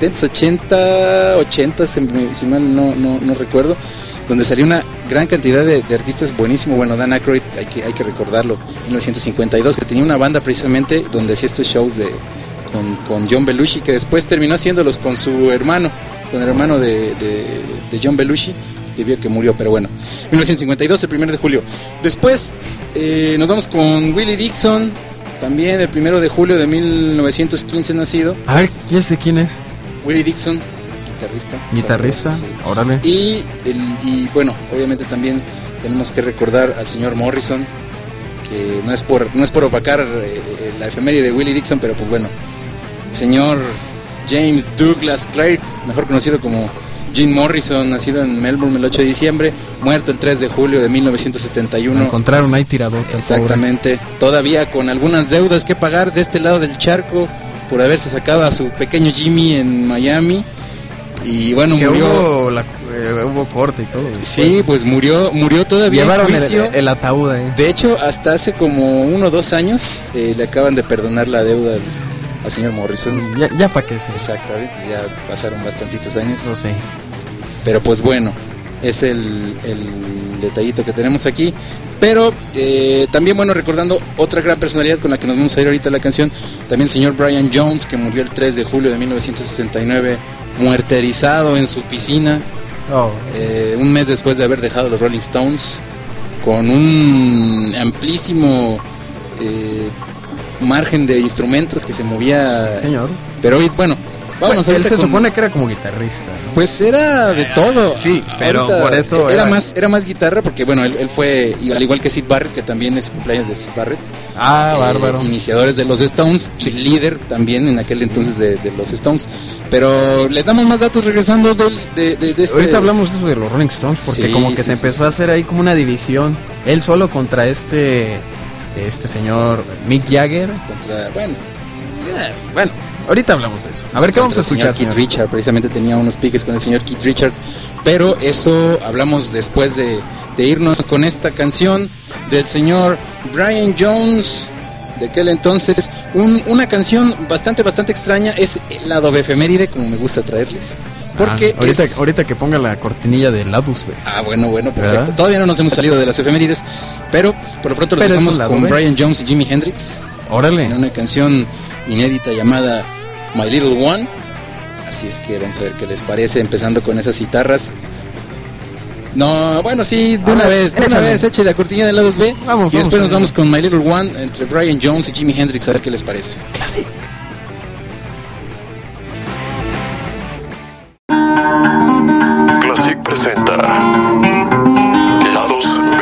70s, 80s, si mal no recuerdo, donde salió una gran cantidad de artistas buenísimo. Bueno, Dan Aykroyd, hay que recordarlo, en 1952, que tenía una banda precisamente donde hacía estos shows con John Belushi, que después terminó haciéndolos con su hermano, con el hermano de John Belushi, debido a que murió, pero bueno. 1952, el 1 de julio. Después nos vamos con Willie Dixon, también el 1 de julio de 1915 nacido. A ver, ¿quién es? Willie Dixon, guitarrista, sí. Órale. Y bueno, obviamente también tenemos que recordar al señor Morrison, que no es por opacar la efeméride de Willie Dixon, pero pues bueno, el señor James Douglas Clark, mejor conocido como Jim Morrison, nacido en Melbourne el 8 de diciembre, muerto el 3 de julio de 1971. Lo encontraron ahí tiradota. Exactamente, todavía con algunas deudas que pagar de este lado del charco por haberse sacado a su pequeño Jimmy en Miami. Y bueno, que murió. Hubo corte y todo. Después. Sí, pues murió todavía. Llevaron el ataúd ahí. De hecho, hasta hace como 1 o 2 años le acaban de perdonar la deuda al señor Morrison. Ya para qué sé. Exactamente, pues ya pasaron bastantitos años. No sé. Pero pues bueno, es el detallito que tenemos aquí. Pero también, bueno, recordando otra gran personalidad con la que nos vamos a ir ahorita a la canción, también el señor Brian Jones, que murió el 3 de julio de 1969, muerterizado en su piscina, un mes después de haber dejado los Rolling Stones, con un amplísimo margen de instrumentos que se movía. Sí, señor. Pero hoy, bueno, vámonos. Él se supone que era como guitarrista, ¿no? Pues era de todo. Sí, pero ahorita, por eso era más guitarra, porque bueno, él fue, al igual que Syd Barrett, que también es cumpleaños de Syd Barrett. Bárbaro. Iniciadores de los Stones, y líder también en aquel entonces de los Stones. Pero les damos más datos regresando de este... Ahorita hablamos eso de los Rolling Stones, porque se empezó a hacer ahí como una división. Él solo contra este señor Mick Jagger. Bueno, ahorita hablamos de eso. A ver, ¿qué vamos a escuchar, señor? Keith Richard, precisamente tenía unos piques con el señor Keith Richard. Pero eso hablamos después de irnos con esta canción del señor Brian Jones, de aquel entonces. Una canción bastante extraña, es la doble efeméride, como me gusta traerles. Porque ahorita que ponga la cortinilla de Ladus. Bueno, perfecto. ¿Verdad? Todavía no nos hemos salido de las efemérides, pero por lo pronto lo dejamos con Brian Jones y Jimi Hendrix. Órale. En una canción inédita llamada My Little One. Así es que vamos a ver qué les parece, empezando con esas guitarras No, bueno, sí, de una vez, eche la cortina de lados B. Vamos, y después nos vamos con My Little One entre Brian Jones y Jimi Hendrix, a ver qué les parece. Classic. Classic presenta Lados B.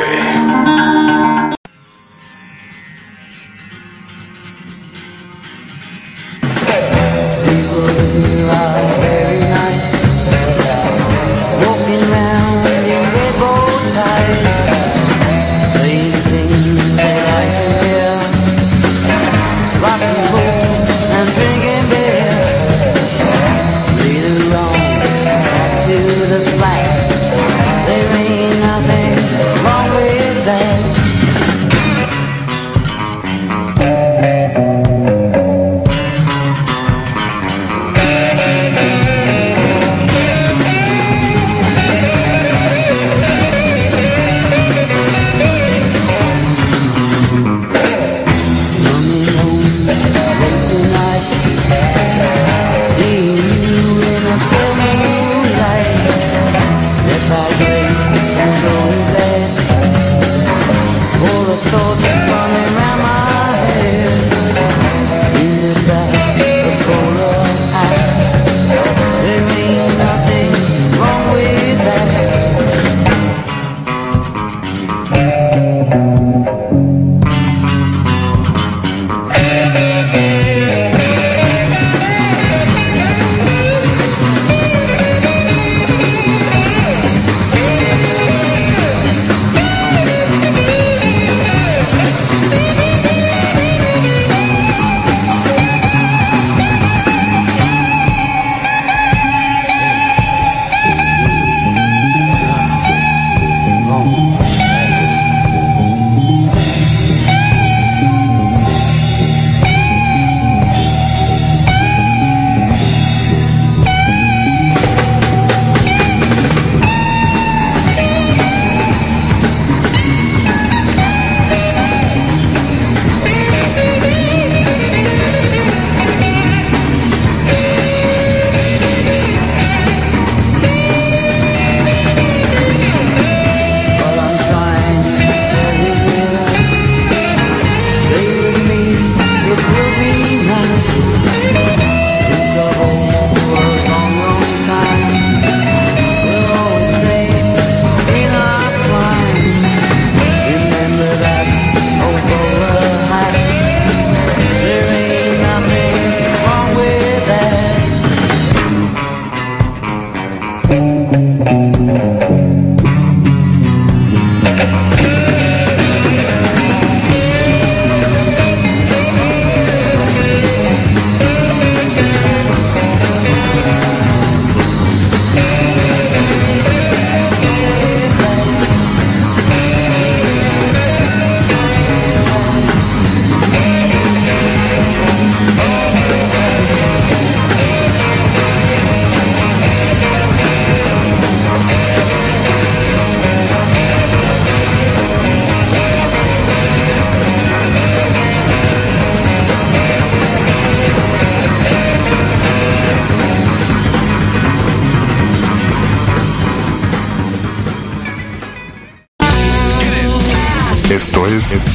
Esto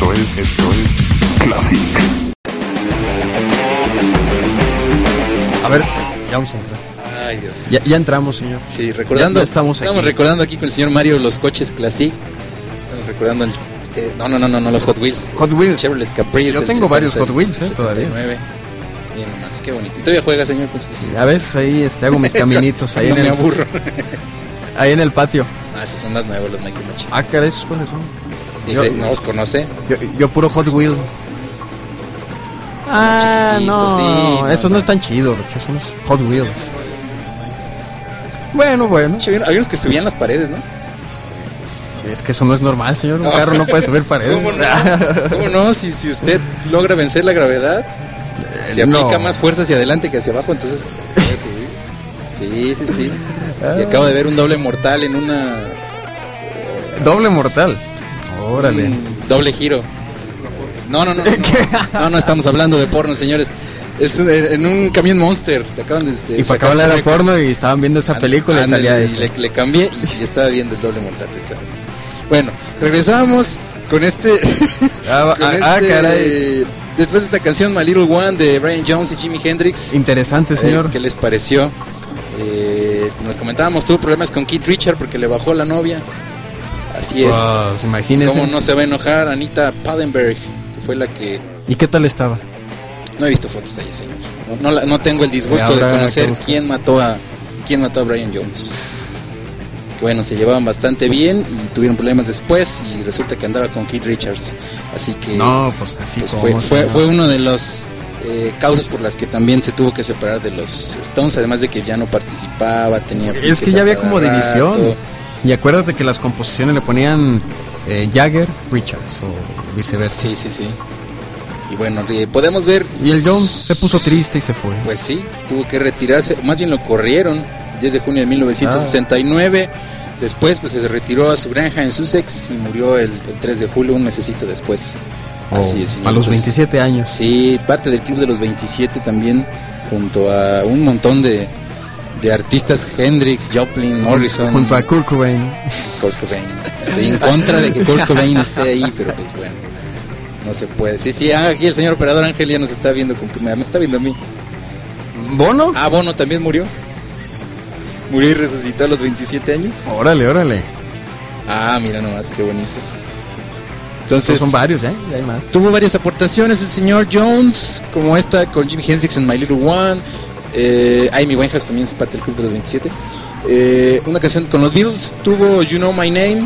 es Classic. A ver, ya vamos a entrar. Ay, Dios. Ya entramos, señor. Sí, recordando. Ya estamos aquí. Recordando aquí con el señor Mario los coches Classic. Estamos recordando el. No, los Hot Wheels. Hot Wheels. Chevrolet Caprice. Yo tengo varios Hot Wheels, todavía. Bien más, qué bonito. ¿Y todavía juega, señor? Con sus... A veces ahí hago mis caminitos ahí no en me el aburro. Ahí en el patio. Ah, esos son más nuevos, los Micro Machines. Ah, caray, ¿esos cuáles son? ¿No los conoce? Yo puro Hot Wheel. No, sí, esos no están chidos, son los Hot Wheels. Bueno. Había unos que subían las paredes, ¿no? Es que eso no es normal, señor. Un carro no puede subir paredes. ¿Cómo no? Si usted logra vencer la gravedad, se aplica más fuerza hacia adelante que hacia abajo, entonces puede subir. Sí. Y acabo de ver un doble mortal en una... ¿Doble mortal? Órale. Doble giro. No, estamos hablando de porno, señores. Es en un camión Monster. Te acaban de y para acabar era porno y estaban viendo esa película y salía eso. Le cambié y estaba viendo el doble mortal. Bueno, regresamos con este... caray. Después de esta canción, My Little One, de Brian Jones y Jimi Hendrix. Interesante, señor. ¿Qué les pareció? Nos comentábamos, tuvo problemas con Keith Richards porque le bajó la novia. Así es. Imagínense. ¿Cómo no se va a enojar Anita Pallenberg, que fue la que... ¿Y qué tal estaba? No he visto fotos de ella, señor. No tengo el disgusto de conocer quién mató a Brian Jones. Que bueno, se llevaban bastante bien y tuvieron problemas después y resulta que andaba con Keith Richards. Así que... No, pues así pues fue uno de los... causas por las que también se tuvo que separar de los Stones, además de que ya no participaba, tenía... Es que ya había como división. Y acuérdate que las composiciones le ponían Jagger, Richards o viceversa. Sí. Y bueno, podemos ver... Y el Jones se puso triste y se fue. Pues sí, tuvo que retirarse, más bien lo corrieron, 10 de junio de 1969. Después pues se retiró a su granja en Sussex y murió el 3 de julio, un mesecito después. Así es, señor. A los 27 años. Sí, parte del club de los 27 también, junto a un montón de artistas, Hendrix, Joplin, Morrison. Junto a Kurt Cobain. Estoy en contra de que Kurt Cobain esté ahí, pero pues bueno, no se puede. Sí, aquí el señor operador Ángel ya nos está viendo, me está viendo a mí. ¿Bono? Bono también murió. Murió y resucitó a los 27 años. Órale. Mira nomás, qué bonito. Entonces, son varios, ya hay más. Tuvo varias aportaciones el señor Jones, como esta con Jimi Hendrix en My Little One. Amy Winehouse también es parte del club de los 27. Una canción con los Beatles, tuvo You Know My Name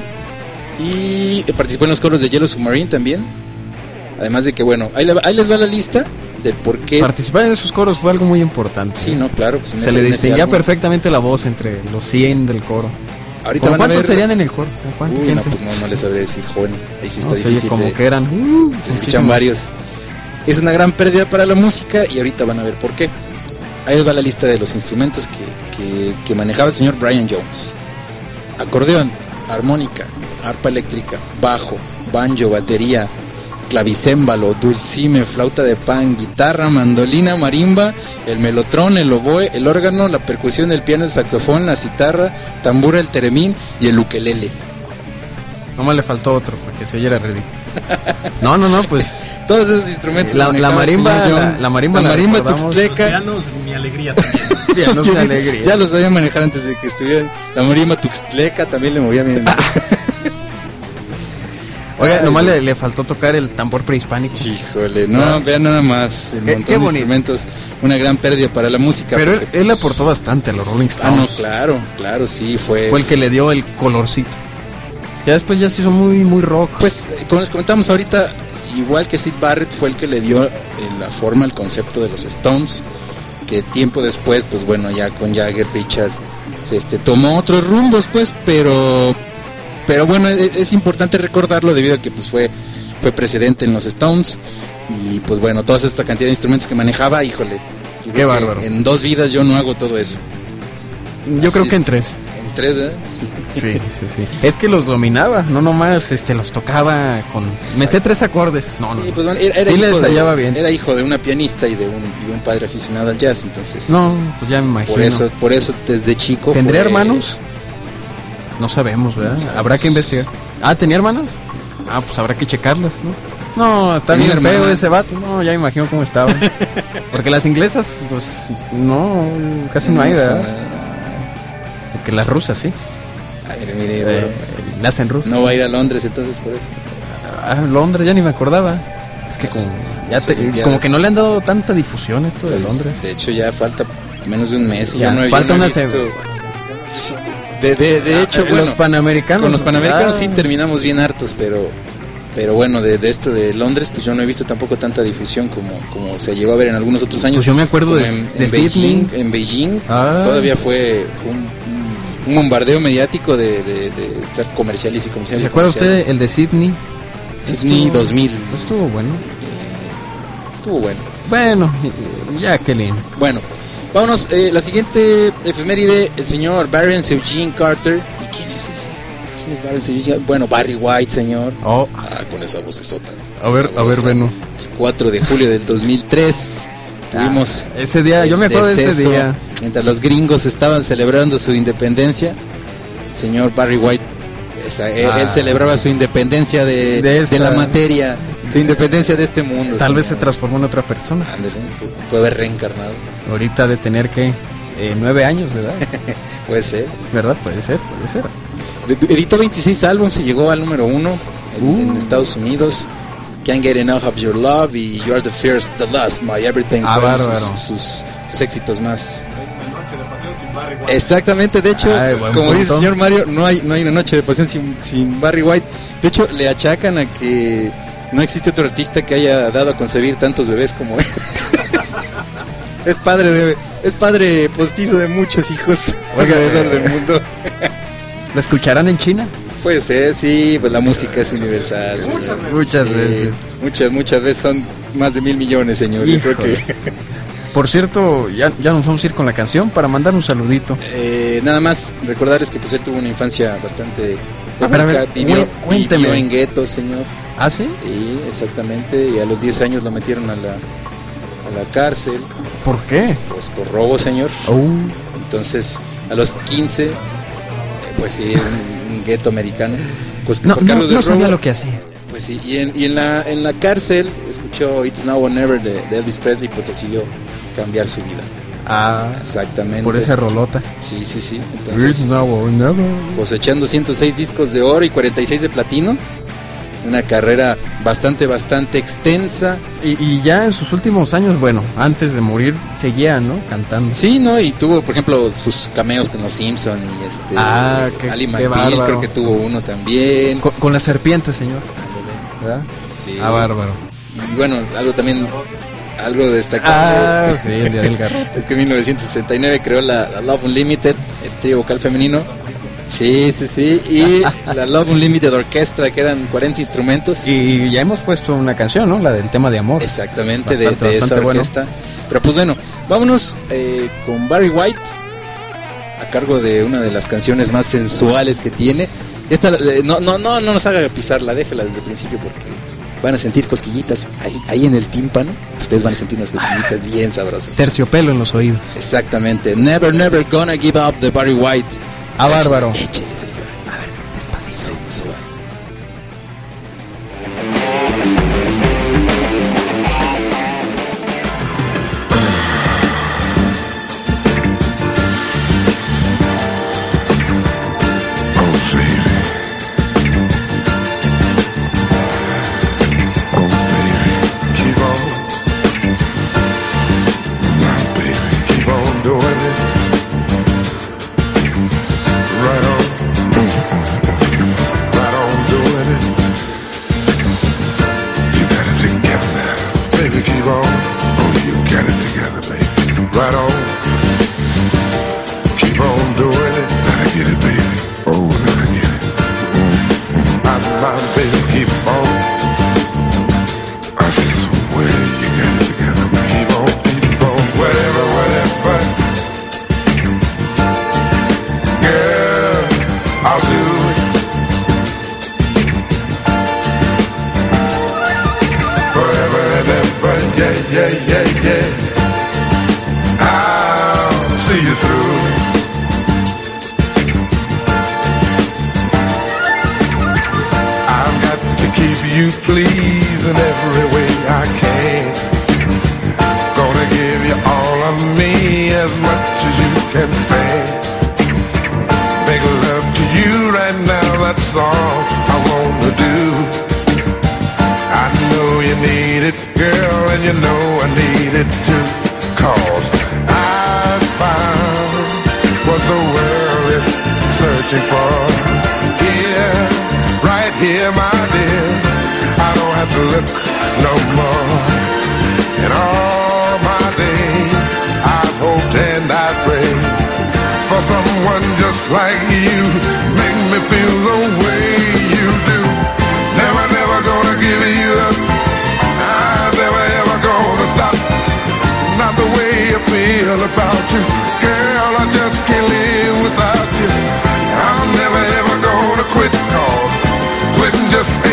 y participó en los coros de Yellow Submarine también. Además de que, bueno, ahí les va la lista del por qué. Participar en esos coros fue algo muy importante. Sí, no, claro. Pues se le distinguía perfectamente la voz entre los 100 del coro. Ahorita ¿Cuántos serían en el coro? No les sabré decir, joven. Ahí sí está difícil. Como que eran. Se escuchan varios. Es una gran pérdida para la música y ahorita van a ver por qué. Ahí les va la lista de los instrumentos que manejaba el señor Brian Jones: acordeón, armónica, arpa eléctrica, bajo, banjo, batería, clavicémbalo, dulcime, flauta de pan, guitarra, mandolina, marimba, el melotrón, el oboe, el órgano, la percusión, el piano, el saxofón, la citarra, tambura, el teremín y el ukelele. Nomás le faltó otro para que se oyera ridículo. No, pues todos esos instrumentos. La marimba tuxtleca. Pianos, mi alegría también. Mi alegría. Ya lo sabía manejar antes de que estuviera. La marimba tuxtleca también le movía bien. Oiga, nomás le faltó tocar el tambor prehispánico. Híjole, vean nada más. Qué bonito. Instrumentos, una gran pérdida para la música. Pero él aportó bastante a los Rolling Stones. Claro, sí, fue el que le dio el colorcito. Ya después ya se hizo muy, muy rock. Pues, como les comentamos ahorita, igual que Syd Barrett fue el que le dio la forma, el concepto de los Stones, que tiempo después, pues bueno, ya con Jagger, Richard, tomó otros rumbos, pues, pero bueno, es importante recordarlo debido a que pues fue precedente en los Stones y pues bueno, toda esta cantidad de instrumentos que manejaba, híjole, qué bárbaro. En 2 vidas yo no hago todo eso. Yo creo que en 3. En 3, ¿eh? Sí. Es que los dominaba, no nomás los tocaba con... Exacto. Me sé 3 acordes. No. Sí, pues, bueno, era sí les hallaba bien. Era hijo de una pianista y de un padre aficionado al jazz, entonces... No, pues ya me imagino. Por eso desde chico... ¿Tendría hermanos? No sabemos, ¿verdad? Habrá que investigar. ¿Tenía hermanas? Pues habrá que checarlas, ¿no? No, está bien feo ese vato. No, ya me imagino cómo estaba. Porque las inglesas, pues, no, casi no hay, ¿verdad? Porque las rusas, sí. Mire, nacen rusas. No va a ir a Londres entonces por eso. Londres ya ni me acordaba. Es que como que no le han dado tanta difusión esto de Londres. De hecho ya falta menos de un mes. Falta una semana. De hecho, bueno, los panamericanos. Con los panamericanos sí terminamos bien hartos, pero bueno, de esto de Londres, pues yo no he visto tampoco tanta difusión como se llegó a ver en algunos otros años. Pues yo me acuerdo de Sydney. En Beijing todavía fue un bombardeo mediático de ser comerciales y comerciales. ¿Se acuerda usted el de Sydney? Sydney 2000. Estuvo bueno. Bueno, Jacqueline. Bueno, vámonos. La siguiente efeméride, el señor Barry Eugene Carter. ¿Y quién es ese? ¿Quién es Barry Eugene? Bueno, Barry White, señor. Con esa vocesota. A ver, Beno. El 4 de julio del 2003. Tuvimos ese día, yo me acuerdo de ese día. Mientras los gringos estaban celebrando su independencia, el señor Barry White, él celebraba su independencia de la materia, su independencia de este mundo. Tal vez se transformó en otra persona. Ándale, puede haber reencarnado. Ahorita de tener que 9 años de edad. Puede ser. ¿Verdad? Puede ser. Editó 26 álbumes y llegó al número 1 en Estados Unidos. Can't Get Enough of Your Love y You Are the First, The Last, My Everything. Fueron sus éxitos más. Exactamente, de hecho, como dice el señor Mario, no hay una noche de pasión sin Barry White. De hecho, le achacan a que no existe otro artista que haya dado a concebir tantos bebés como él. Es padre postizo de muchos hijos alrededor del mundo. ¿Lo escucharán en China? Puede ser, sí, pues la música es universal. Muchas veces. Muchas veces son más de 1,000 millones, señor. Yo creo que... Por cierto, ya nos vamos a ir con la canción para mandar un saludito. Nada más recordarles que pues él tuvo una infancia bastante... Cuénteme. Vivió en guetos, señor. ¿Ah, sí? Sí, exactamente. Y a los 10 años lo metieron a la cárcel. ¿Por qué? Pues por robo, señor. Entonces, a los 15, pues sí, un gueto americano. Pues que por cargos de robo, sabía lo que hacía. Pues sí, y en la cárcel escuchó It's Now or Never de Elvis Presley, pues decidió cambiar su vida. Exactamente. Por esa rolota. Sí. Entonces, It's Now or Never. Cosechando 106 discos de oro y 46 de platino. Una carrera bastante extensa. Y ya en sus últimos años, bueno, antes de morir, seguía, ¿no? Cantando. Sí, ¿no? Y tuvo, por ejemplo, sus cameos con los Simpson y Ali McBeal, creo que tuvo uno también. Con la serpiente, señor. ¿Verdad? Sí. Bárbaro. Y bueno, algo destacado. Sí, el día del garrote. Es que en 1969 creó la Love Unlimited, el trío vocal femenino. Sí. Y la Love Unlimited Orchestra, que eran 40 instrumentos. Y ya hemos puesto una canción, ¿no? La del tema de amor. Exactamente, de esa orquesta. Bueno. Pero pues bueno, vámonos con Barry White, a cargo de una de las canciones más sensuales que tiene. Esta no nos haga pisarla, déjela desde el principio porque van a sentir cosquillitas ahí en el tímpano. Ustedes van a sentir unas cosquillitas bien sabrosas. Terciopelo en los oídos. Exactamente. Never Gonna Give Up de Barry White. Bárbaro. Échale, señor. A ver, despacito. Suave.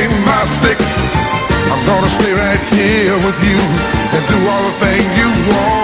I'm gonna stay right here with you and do all the things you want.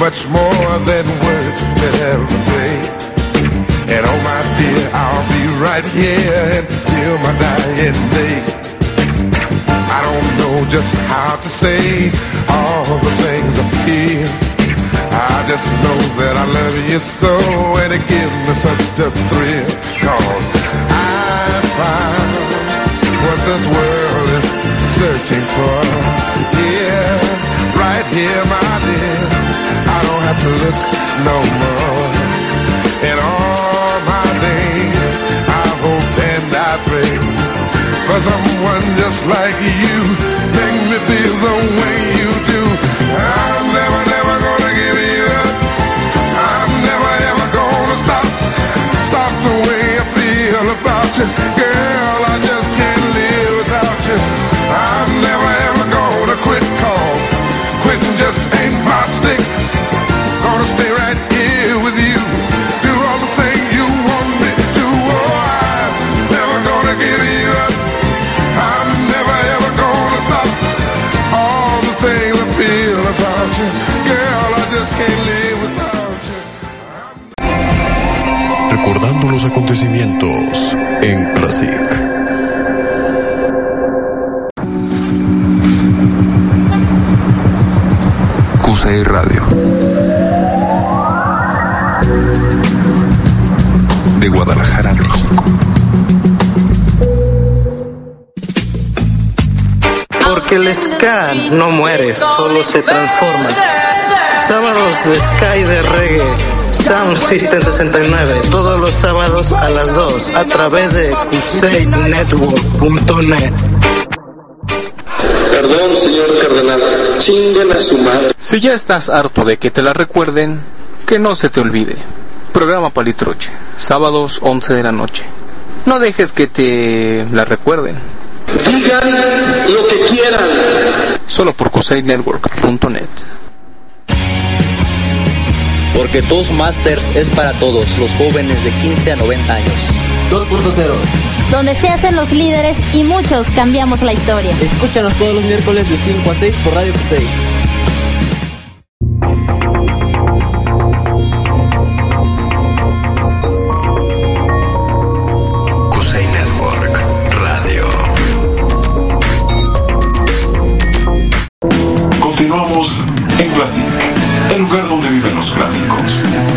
much more than words could ever say. And oh my dear, I'll be right here until my dying day. I don't know just how to say all the things I feel. I just know that I love you so, and it gives me such a thrill. 'Cause I found what this world is searching for. Yeah, right here, my dear. I don't have to look no more. In all my days, I hope and I pray for someone just like you. Make me feel the way you do. I'm never, never gonna give you up. I'm never, ever gonna stop the way I feel about you. Girl, I just can't live without you. I'm never, ever gonna quit, 'cause quitting just ain't my stick. Gonna stay right here with you. Do all the things you want me to. Oh, I'm never gonna give you up. I'm never, ever gonna stop all the things I feel about you. Girl, I just can't live without you. Recordando los acontecimientos en Classic. QCI Radio. De Guadalajara, México. Porque el ska no muere, solo se transforma. Sábados de ska y de reggae, Sound System 69, todos los sábados a las 2, a través de QCNetwork.net. Perdón, señor cardenal, chinguen a su madre. Si ya estás harto de que te la recuerden, que no se te olvide. Programa Palitroche, sábados 11 de la noche. No dejes que te la recuerden. Digan lo que quieran. Solo por QCNetwork.net. Porque Toastmasters es para todos, los jóvenes de 15 a 90 años. 2.0. Donde se hacen los líderes y muchos cambiamos la historia. Escúchanos todos los miércoles de 5 a 6 por Radio QCI. QCI Network Radio. Continuamos en Classic, el lugar donde viven los clásicos.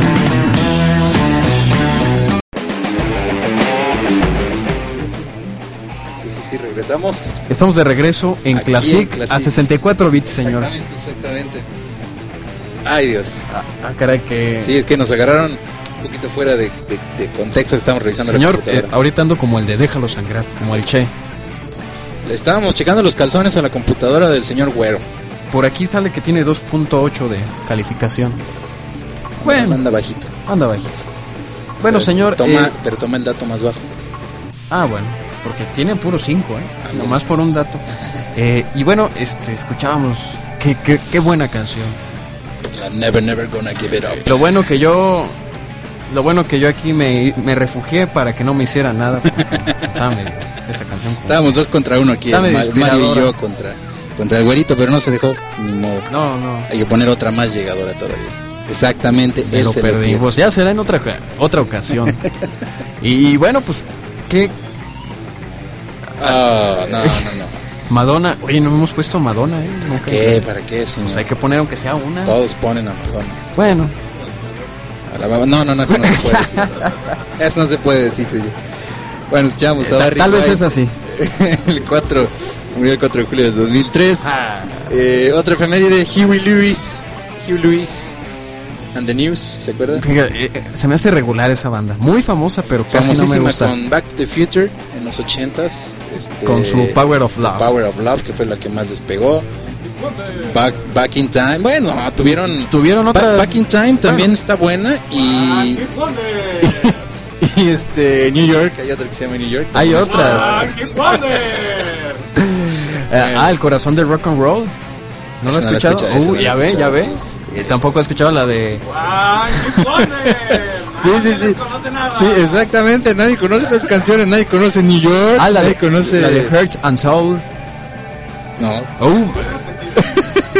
Sí, regresamos. Estamos de regreso en Aquí Classic, en a 64 bits, señor. Exactamente. Ay, Dios. Caray, que... Sí, es que nos agarraron un poquito fuera de contexto. Estamos revisando señor, la computadora. ahorita ando como el de déjalo sangrar, como el Che. Le estábamos checando los calzones a la computadora del señor Güero. Por aquí sale que tiene 2.8 de calificación. Bueno, anda bajito. Anda bajito. Bueno, pero señor... pero toma el dato más bajo. Ah, bueno, porque tiene puro 5, nomás por un dato. Y bueno, escuchábamos, qué buena canción. La Never Gonna Give It Up. Lo bueno que yo aquí me refugié para que no me hiciera nada. Estaba medio, esa canción. Estábamos 2 contra 1 aquí, Mario y yo contra el Güerito, pero no se dejó, ni modo. No. Hay que poner otra más llegadora todavía. Exactamente, él lo perdí. Pues ya será en otra ocasión. Y bueno, pues, ¿qué? No. Madonna, oye, no hemos puesto Madonna, ¿Para qué? Si pues hay que poner aunque sea una. Todos ponen a Madonna. Bueno. No, eso no se puede decir. Eso no se puede decir, señor. Bueno, escuchamos a Barry Tal vez es así. Murió el 4 de julio del 2003. Otra efeméride, Huey Lewis and the News, ¿se acuerdan? Se me hace regular esa banda. Muy famosa, pero casi no me gusta. Con Back to the Future en los 80s. Con su Power of Love. Power of Love, que fue la que más les pegó. Back in Time. Bueno, tuvieron otra. Back in Time también está buena. Y New York, hay otra que se llama New York. Hay otras. El corazón del rock and roll. ¿No lo has escuchado? Ya ve. Tampoco he escuchado la de... Sí, exactamente. Nadie conoce esas canciones. Nadie conoce New York. La de Heart and Soul. No.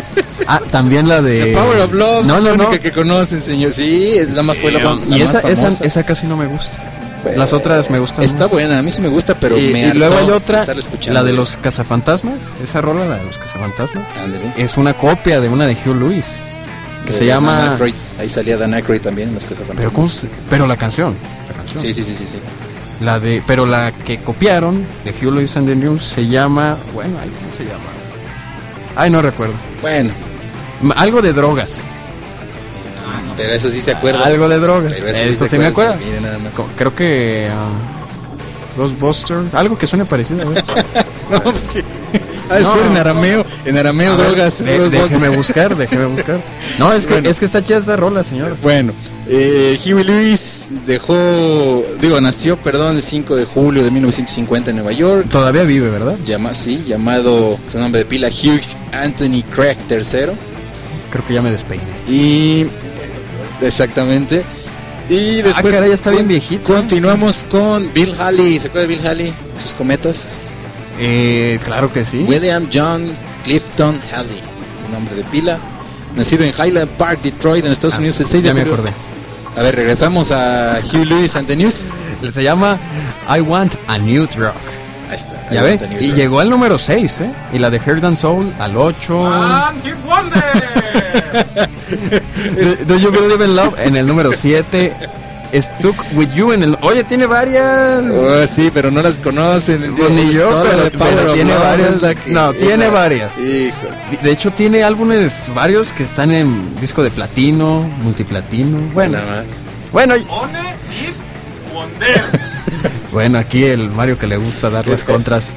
también la de The Power of Love. No, es la única que conocen, señor. Sí, es la más fue la y más famosa. esa casi no me gusta. Las otras me gustan Está más. buena, a mí sí me gusta, pero y luego hay otra, la de los cazafantasmas. Esa rola, la de los cazafantasmas, es una copia de una de Hugh Lewis que se llama Dan Aykroyd. Ahí salía Dan Aykroyd también en los cazafantasmas. Pero la canción. Sí. Pero la que copiaron de Hugh Lewis and the News se llama, bueno, ¿cómo se llama? No recuerdo. Bueno, algo de drogas. Pero eso sí se acuerda. Algo de drogas. Pero eso sí me acuerda. Mire, nada más. Creo que Ghostbusters, algo que suene parecido. No, pues que ser en arameo drogas. Déjeme buscar. No, es que está chida esa rola, señor. Bueno, Huey Lewis nació el 5 de julio de 1950 en Nueva York. Todavía vive, ¿verdad? Llamado su nombre de pila Hugh Anthony Craig III. Creo que ya me despeiné. Y exactamente. Y después caray, ya está bien viejito. Continuamos con Bill Haley. ¿Se acuerda de Bill Haley? Sus cometas. Claro que sí. William John Clifton Haley, nombre de pila. Nacido en Highland Park, Detroit, en Estados Unidos, el 6 de ya me julio. acordé. A ver, regresamos a Hugh Lewis and the News. Se llama I Want a New Truck. Ahí está. Ya ve, y llegó al número 6, Y la de Heart and Soul al 8. Hit Wonder. Do You Believe in Love en el número 7. Stuck With You en el... Oye, tiene varias. Sí, pero no las conocen. Ni yo, pero tiene varias. Tiene varias. Hijo. De hecho, tiene álbumes varios que están en disco de platino, multiplatino. Bueno, One Hit Wonder. Bueno, aquí el Mario que le gusta dar las contras.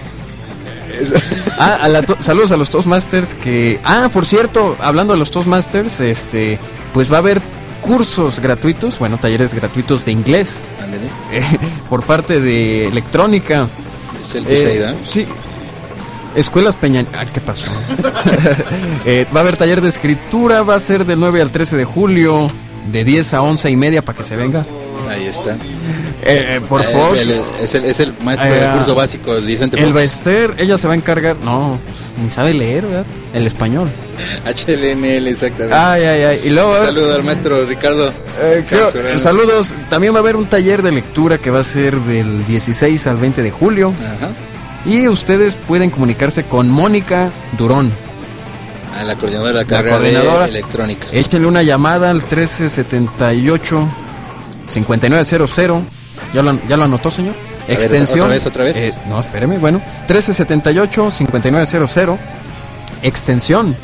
Saludos a los Toastmasters que... por cierto, hablando de los Toastmasters, pues va a haber cursos gratuitos, talleres gratuitos de inglés. Por parte de Electrónica. ¿Es el Buseida? Sí. Escuelas Peña... ¿qué pasó? Va a haber taller de escritura, va a ser del 9 al 13 de julio, de 10 a 11 y media para que se venga. Ahí está. Por favor. Es el maestro del curso básico, Vicente Fox. El Bester, ella se va a encargar. No, pues, ni sabe leer, ¿verdad? El español. HLNL, exactamente. Y luego. Saludo al maestro Ricardo. Saludos. También va a haber un taller de lectura que va a ser del 16 al 20 de julio. Ajá. Y ustedes pueden comunicarse con Mónica Durón. La coordinadora de la carrera de electrónica. Échenle una llamada al 1378-5900. ¿Ya lo anotó, señor? Extensión. ¿Otra vez? No, espéreme. 1378-5900. Extensión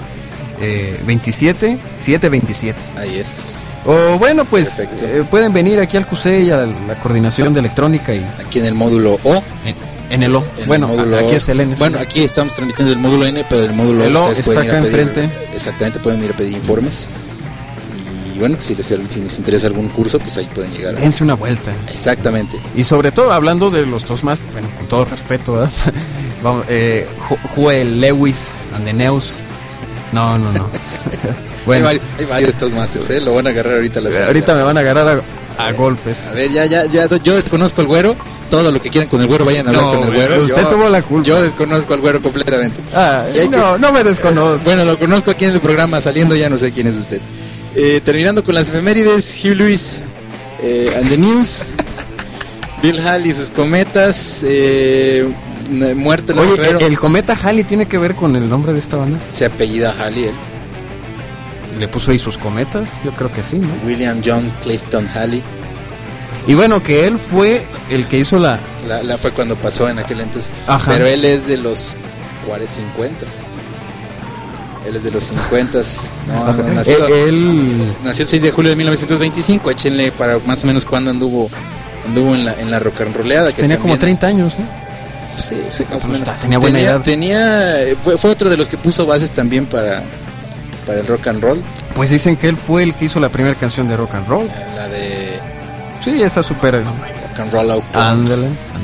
27727. Ahí es. Pues pueden venir aquí al CUSEI a la coordinación de electrónica. Y aquí en el módulo O. En el O. Aquí es el N. Aquí estamos transmitiendo el módulo N, pero el módulo O está acá enfrente. Exactamente, pueden ir a pedir informes. Y si les interesa algún curso, pues ahí pueden llegar. Dense una vuelta. Exactamente. Y sobre todo, hablando de los Toastmasters, con todo respeto, ¿verdad? Vamos, Joel Lewis and the News. No. Hay varios Toastmasters, lo van a agarrar ahorita. Ahorita me van a agarrar a golpes. A ver, ya, yo desconozco al güero. Todo lo que quieran con el güero, vayan a hablar con el güero. Usted tuvo la culpa. Yo desconozco al güero completamente. No me desconozco. Bueno, lo conozco aquí en el programa, saliendo ya no sé quién es usted. Terminando con las efemérides, Hugh Lewis and the News, Bill Haley y sus cometas, muerte en Oye, ¿el cometa Halley tiene que ver con el nombre de esta banda? Se apellida Haley él. ¿Le puso ahí sus cometas? Yo creo que sí, ¿no? William John Clifton Haley. Y que él fue el que hizo la fue cuando pasó en aquel entonces. Ajá. Pero él es de los 50. Él es de los 50. Nació el 6 de julio de 1925. Échenle para más o menos cuando anduvo en la rock and rollada. Tenía como 30 años, ¿no? Sí, más o menos. Tenía buena edad. Fue otro de los que puso bases también para el rock and roll. Pues dicen que él fue el que hizo la primera canción de rock and roll. La de... Sí, esa super... Rock and roll out. Ándale.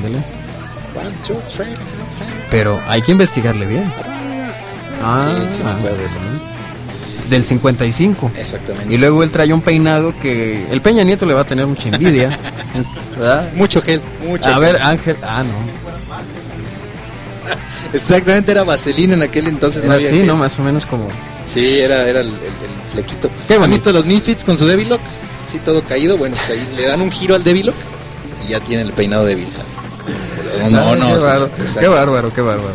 Pero hay que investigarle bien. Sí, me acuerdo de esa. Del 55. Exactamente. Y luego él traía un peinado que el Peña Nieto le va a tener mucha envidia. ¿Verdad? Mucho gel. A ver, Ángel. No. Exactamente, era vaselina en aquel entonces. Era así, ¿no? Más o menos como... Sí, era el flequito. ¿Han visto los Misfits con su Devilock? Sí, todo caído. Bueno, pues ahí le dan un giro al Devilock y ya tiene el peinado de Bill Haley. Qué bárbaro.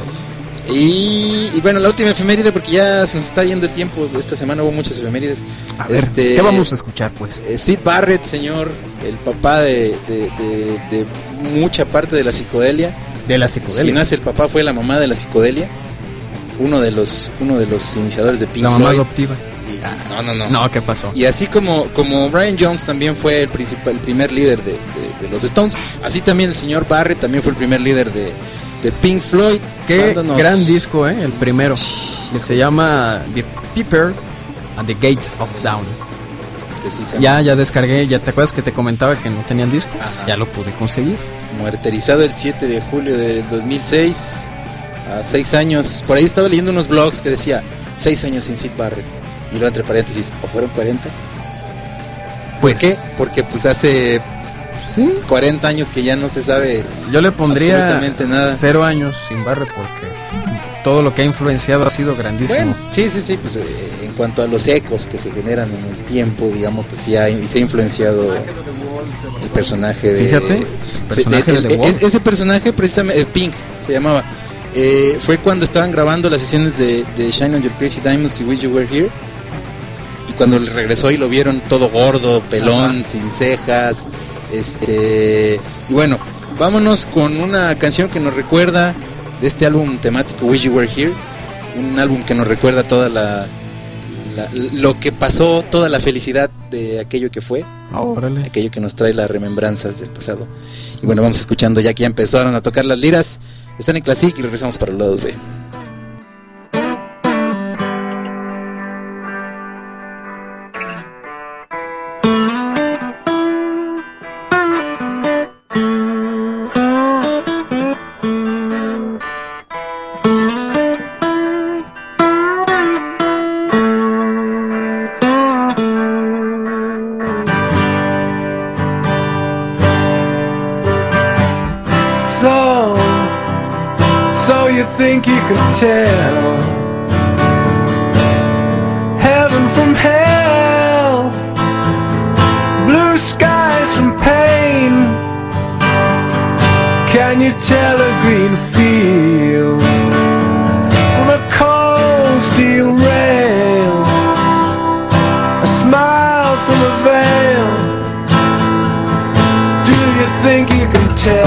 Y bueno, la última efeméride, porque ya se nos está yendo el tiempo. Esta semana hubo muchas efemérides. A ver, ¿qué vamos a escuchar, pues? Sid Barrett, señor, el papá de mucha parte de la psicodelia. De la psicodelia. Si nace el papá, fue la mamá de la psicodelia. Uno de los iniciadores de Pink Floyd. La mamá adoptiva. No, ¿qué pasó? Y así como Brian Jones también fue el primer líder de los Stones, así también el señor Barrett también fue el primer líder de Pink Floyd. Qué gran disco, el primero. Que se llama The Piper and the Gates of Dawn. Ya descargué, ya te acuerdas que te comentaba que no tenía el disco. Ajá. Ya lo pude conseguir. Muerterizado el 7 de julio de 2006, a 6 años. Por ahí estaba leyendo unos blogs que decía 6 años sin Sid Barrett. Y luego entre paréntesis, ¿o fueron 40? Pues, ¿por qué? Porque pues hace 40 años que ya no se sabe. Yo le pondría absolutamente nada. 0 años sin Barrett porque todo lo que ha influenciado ha sido grandísimo. Bueno, sí, pues en cuanto a los ecos que se generan en el tiempo, digamos, pues sí se ha influenciado el personaje de... Fíjate, el personaje de The Wall. Ese personaje, precisamente, Pink se llamaba. Fue cuando estaban grabando las sesiones de Shine on Your Crazy Diamonds y Wish You Were Here. Y cuando regresó y lo vieron todo gordo, pelón, sin cejas. Y bueno, vámonos con una canción que nos recuerda de este álbum temático Wish You Were Here. Un álbum que nos recuerda toda lo que pasó, toda la felicidad de aquello que fue. Órale. Aquello que nos trae las remembranzas del pasado. Y bueno, vamos escuchando ya que ya empezaron a tocar las liras. Están en Classic y regresamos para el lado B. Think you could tell heaven from hell, blue skies from pain. Can you tell a green field from a cold steel rail, a smile from a veil? Do you think you can tell?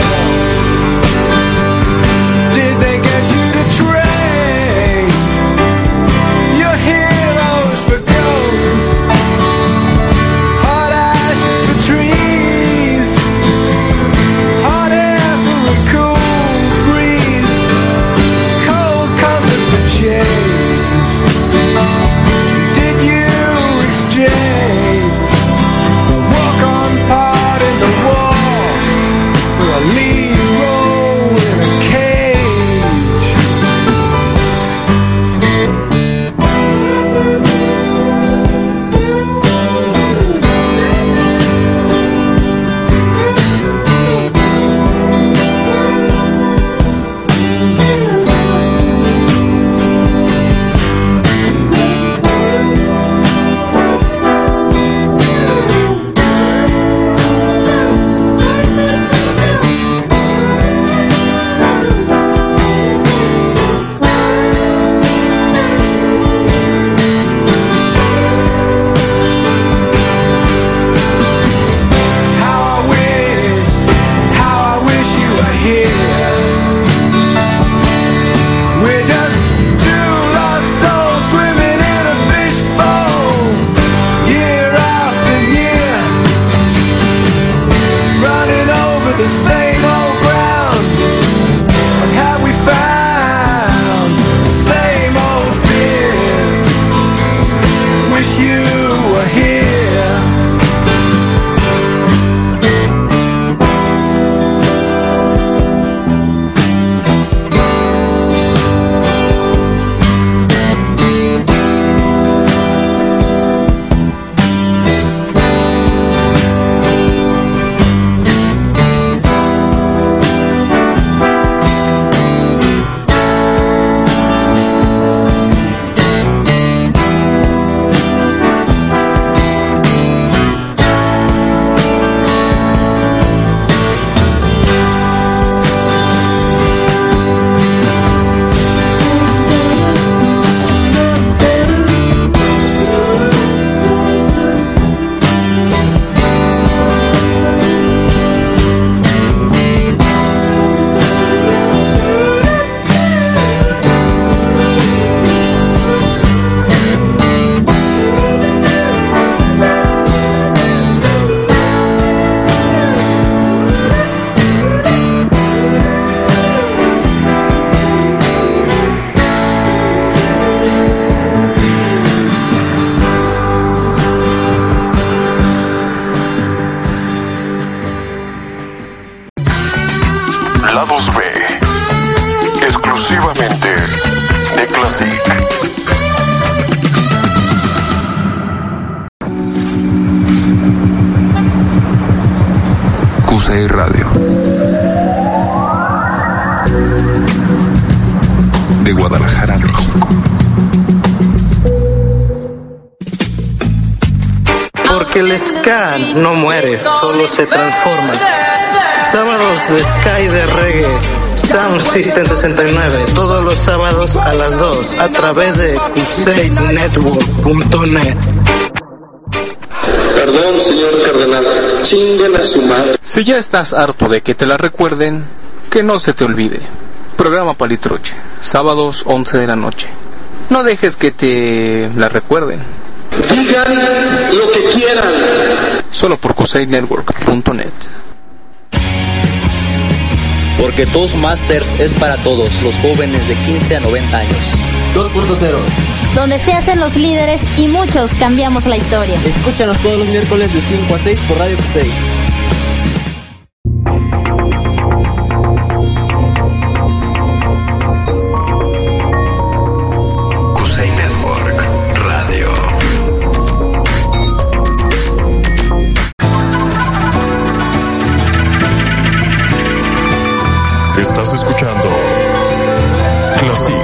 QCI Radio. De Guadalajara, México. Porque el ska no muere, solo se transforma. Sábados de ska y de reggae, Sound System 69, todos los sábados a las 2, a través de QCNetwork.net. Perdón, señor cardenal, chinguen a su madre. Si ya estás harto de que te la recuerden, que no se te olvide. Programa Palitroche, sábados 11 de la noche. No dejes que te la recuerden. Digan lo que quieran. Solo por QCNetwork.net. Porque Toastmasters es para todos, los jóvenes de 15 a 90 años. 2.0. Donde se hacen los líderes y muchos cambiamos la historia. Escúchanos todos los miércoles de 5 a 6 por Radio QCI. QCI Network Radio. Estás escuchando Classic.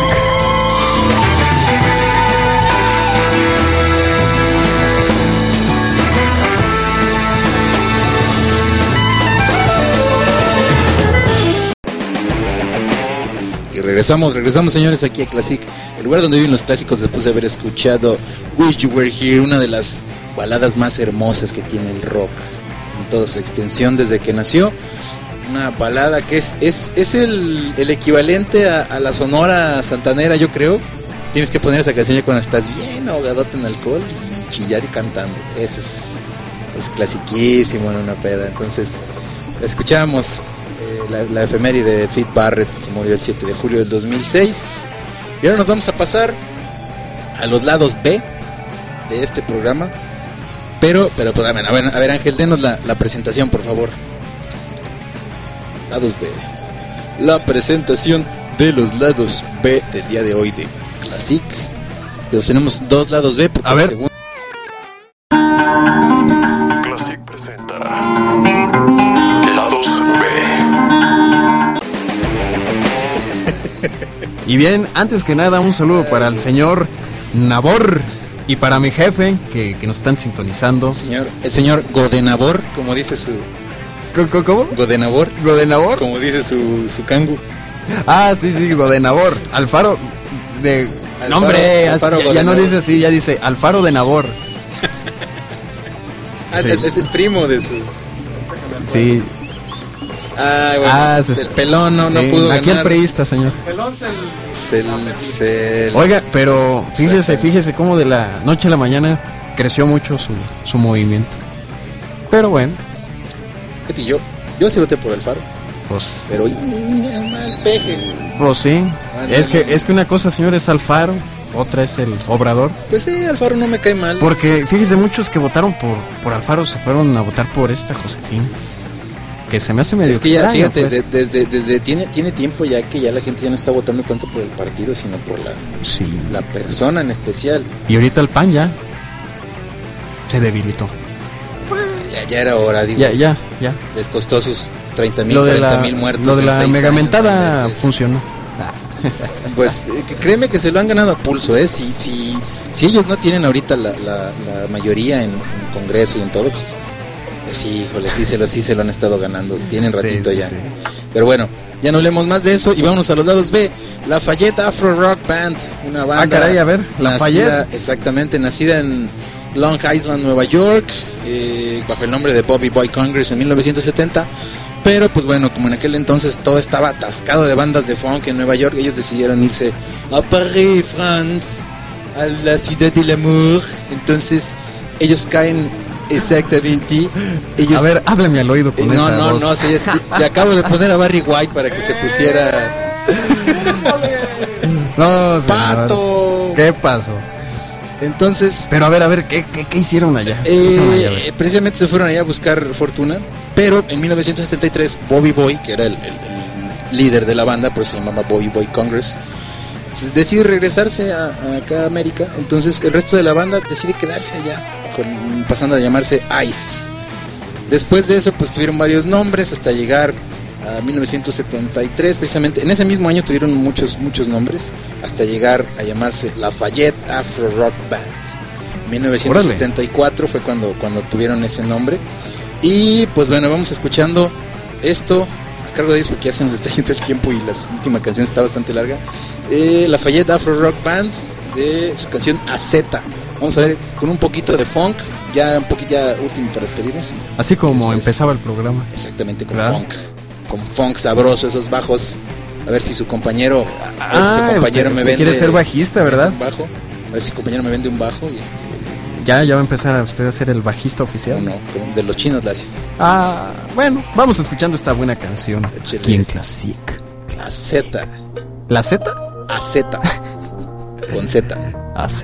Y regresamos señores aquí a Classic, el lugar donde viven los clásicos después de haber escuchado Wish You Were Here, una de las baladas más hermosas que tiene el rock en toda su extensión desde que nació. Una balada que es el equivalente a la Sonora Santanera, yo creo. Tienes que poner esa canción ya cuando estás bien ahogadote en alcohol y chillar y cantando. Ese es clasiquísimo en una peda. Entonces escuchamos la efeméride de Syd Barrett, que murió el 7 de julio del 2006. Y ahora nos vamos a pasar a los lados B de este programa. Pero pues, a ver Ángel, denos la presentación, por favor. Lados B. La presentación de los lados B del día de hoy de Classic. Pero tenemos dos lados B. A ver. Classic presenta Lados B. Y bien, antes que nada, un saludo para el señor Nabor y para mi jefe que nos están sintonizando. El señor Godenabor, como dice su... ¿Cómo? Godenabor. Como dice su cangu. Ah, sí, Godenabor. Alfaro de... Alfaro, no, hombre, Alfaro ya no dice así, ya dice Alfaro de Nabor. Sí. Es primo de su... Sí. El pelón no pudo ganar. Aquí el priista, señor. Pelón Oiga, pero fíjese cómo de la noche a la mañana creció mucho su movimiento. Pero bueno. Yo sí voté por Alfaro. Pues. Pero mal peje. Pues sí. Es que una cosa, señor, es Alfaro, otra es el Obrador. Pues sí, Alfaro no me cae mal. Porque fíjese, muchos que votaron por Alfaro se fueron a votar por esta Josefina. Que se me hace medio es que ya, extraño, fíjate, pues. desde tiene tiempo ya que ya la gente ya no está votando tanto por el partido, sino por la persona en especial. Y ahorita el PAN ya se debilitó. Ya era hora, digo. Ya. Les costó sus 30,000, 40,000 muertos. Lo de la megamentada funcionó. Pues créeme que se lo han ganado a pulso, Si ellos no tienen ahorita la mayoría en Congreso y en todo, pues sí, híjole, sí se lo han estado ganando. Tienen ratito ya. Sí. Pero bueno, ya no hablemos más de eso y vámonos a los lados B. Lafayette Afro Rock Band, una banda. Ah, caray, a ver, Lafayette. Exactamente, nacida en Long Island, Nueva York, bajo el nombre de Bobby Boy Congress en 1970. Pero pues bueno, como en aquel entonces todo estaba atascado de bandas de funk en Nueva York, ellos decidieron irse a Paris, France, a la ciudad del amor. Entonces ellos caen exactamente. A ver, háblame al oído con esa voz. No, te acabo de poner a Barry White para que se pusiera. No, señor. Pato. ¿Qué pasó? Entonces, pero a ver, ¿qué hicieron allá? Precisamente se fueron allá a buscar fortuna, pero en 1973 Bobby Boy, que era el líder de la banda, pues se llamaba Bobby Boy Congress, decide regresarse acá a América. Entonces el resto de la banda decide quedarse allá, pasando a llamarse Ice. Después de eso pues tuvieron varios nombres hasta llegar a 1973, precisamente en ese mismo año tuvieron muchos nombres hasta llegar a llamarse Lafayette Afro Rock Band. 1974 fue cuando tuvieron ese nombre. Y pues bueno, vamos escuchando esto a cargo de ellos porque ya se nos está yendo el tiempo y la última canción está bastante larga. Lafayette Afro Rock Band, de su canción AZ. Vamos a ver con un poquito de funk, ya un poquito ya último para despedirnos. Así como empezaba el programa. Exactamente, con funk sabroso, esos bajos. A ver si su compañero, usted me vende. Quiere ser bajista, ¿verdad? Un bajo. A ver si su compañero me vende un bajo y Ya va a empezar a usted a ser el bajista oficial. No, de los chinos gracias. Bueno, vamos escuchando esta buena canción aquí en Classic. AZ. ¿La Z? AZ. Con Z. AZ.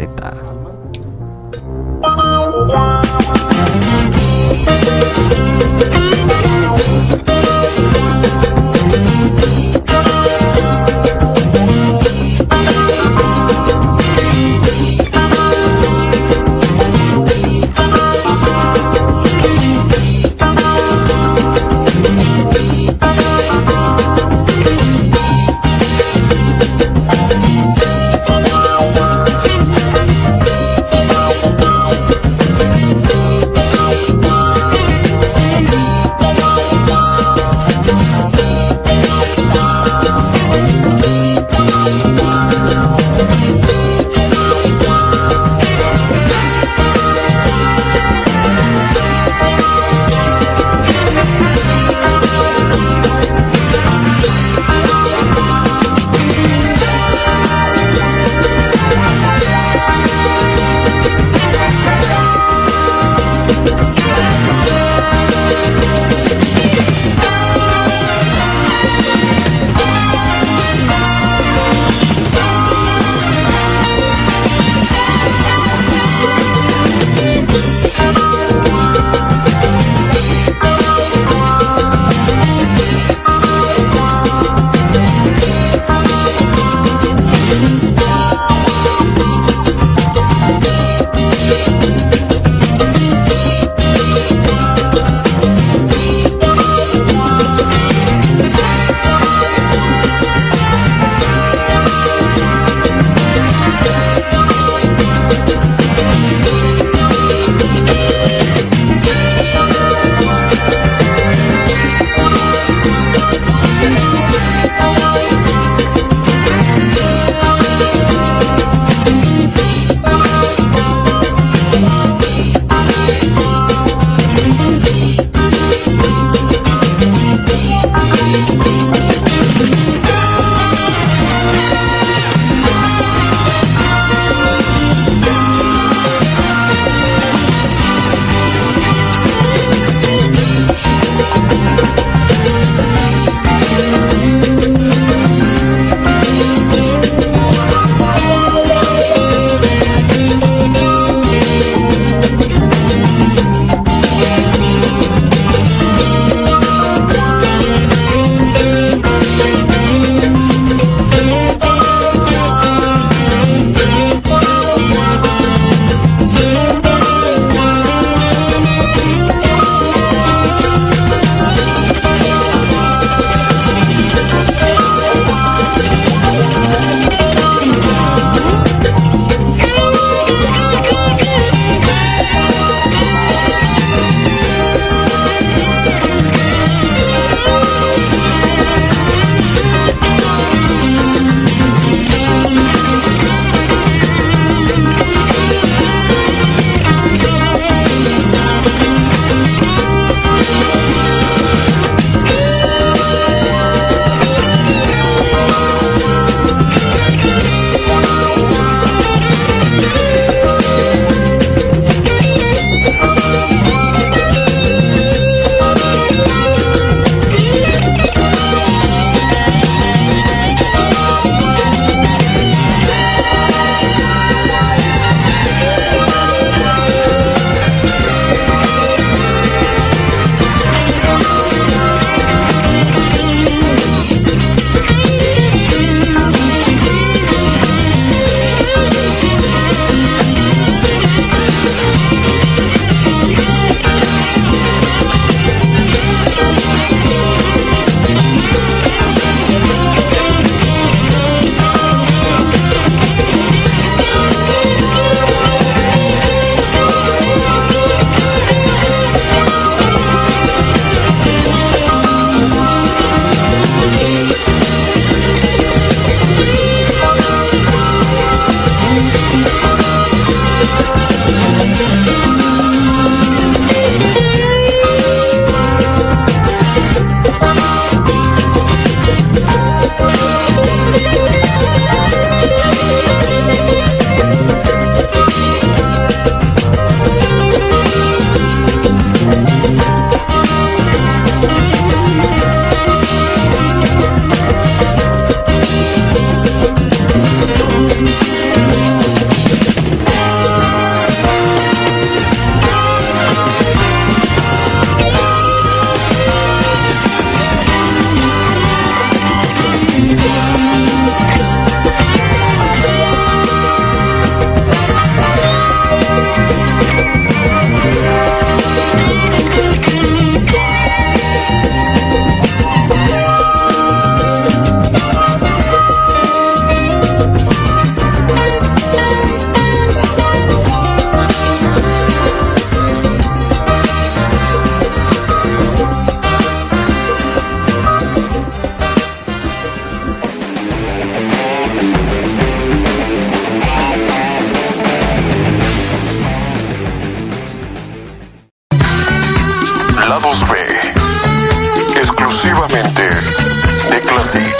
Classic.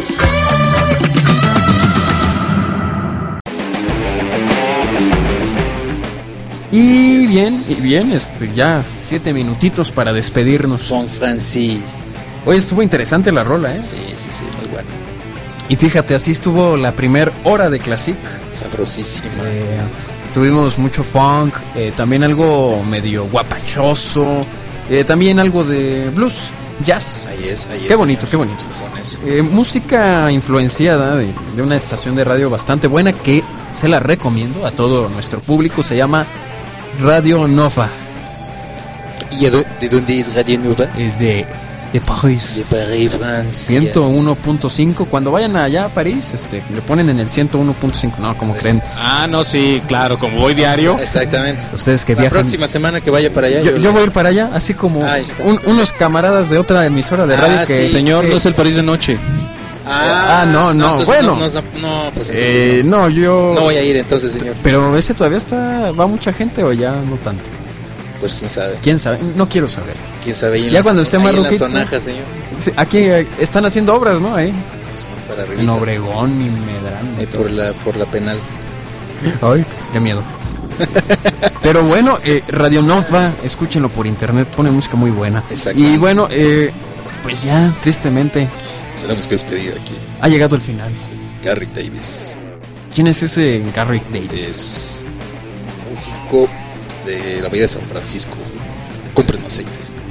Y bien, ya 7 minutitos para despedirnos. Son Francis. Oye, estuvo interesante la rola, ¿eh? Sí, muy bueno. Y fíjate, así estuvo la primer hora de Classic. Sabrosísima. Tuvimos mucho funk, también algo medio guapachoso, también algo de blues, jazz. Ahí es. Qué bonito, qué bonito. Música influenciada de una estación de radio bastante buena que se la recomiendo a todo nuestro público. Se llama Radio Nova. ¿Y de dónde es Radio Nova? Es de París. De París, Francia. 101.5. Cuando vayan allá a París, le ponen en el 101.5. No, como creen. Ah, no, sí, claro, como voy diario. Exactamente. Ustedes que la viajan. La próxima semana que vaya para allá. Yo voy a ir para allá, así como unos camaradas de otra emisora de radio que... Sí, señor, no es el París de noche. No, bueno. Pues no, yo... No voy a ir entonces, señor. Pero ese todavía va mucha gente o ya no tanto. Pues quién sabe. No quiero saber. Quién sabe. Ya cuando esté más ruquito. En la Sonaja, señor. Sí, aquí están haciendo obras, ¿no? Ahí. Para en Obregón y Medrano. Por la penal. Ay, qué miedo. Pero bueno, Radio Nova, escúchenlo por internet, pone música muy buena. Y bueno, pues ya, tristemente, tenemos que despedir aquí. Ha llegado el final. Garrick Davis. ¿Quién es ese Garrick Davis? Es músico de la Bahía de San Francisco. Compren aceite.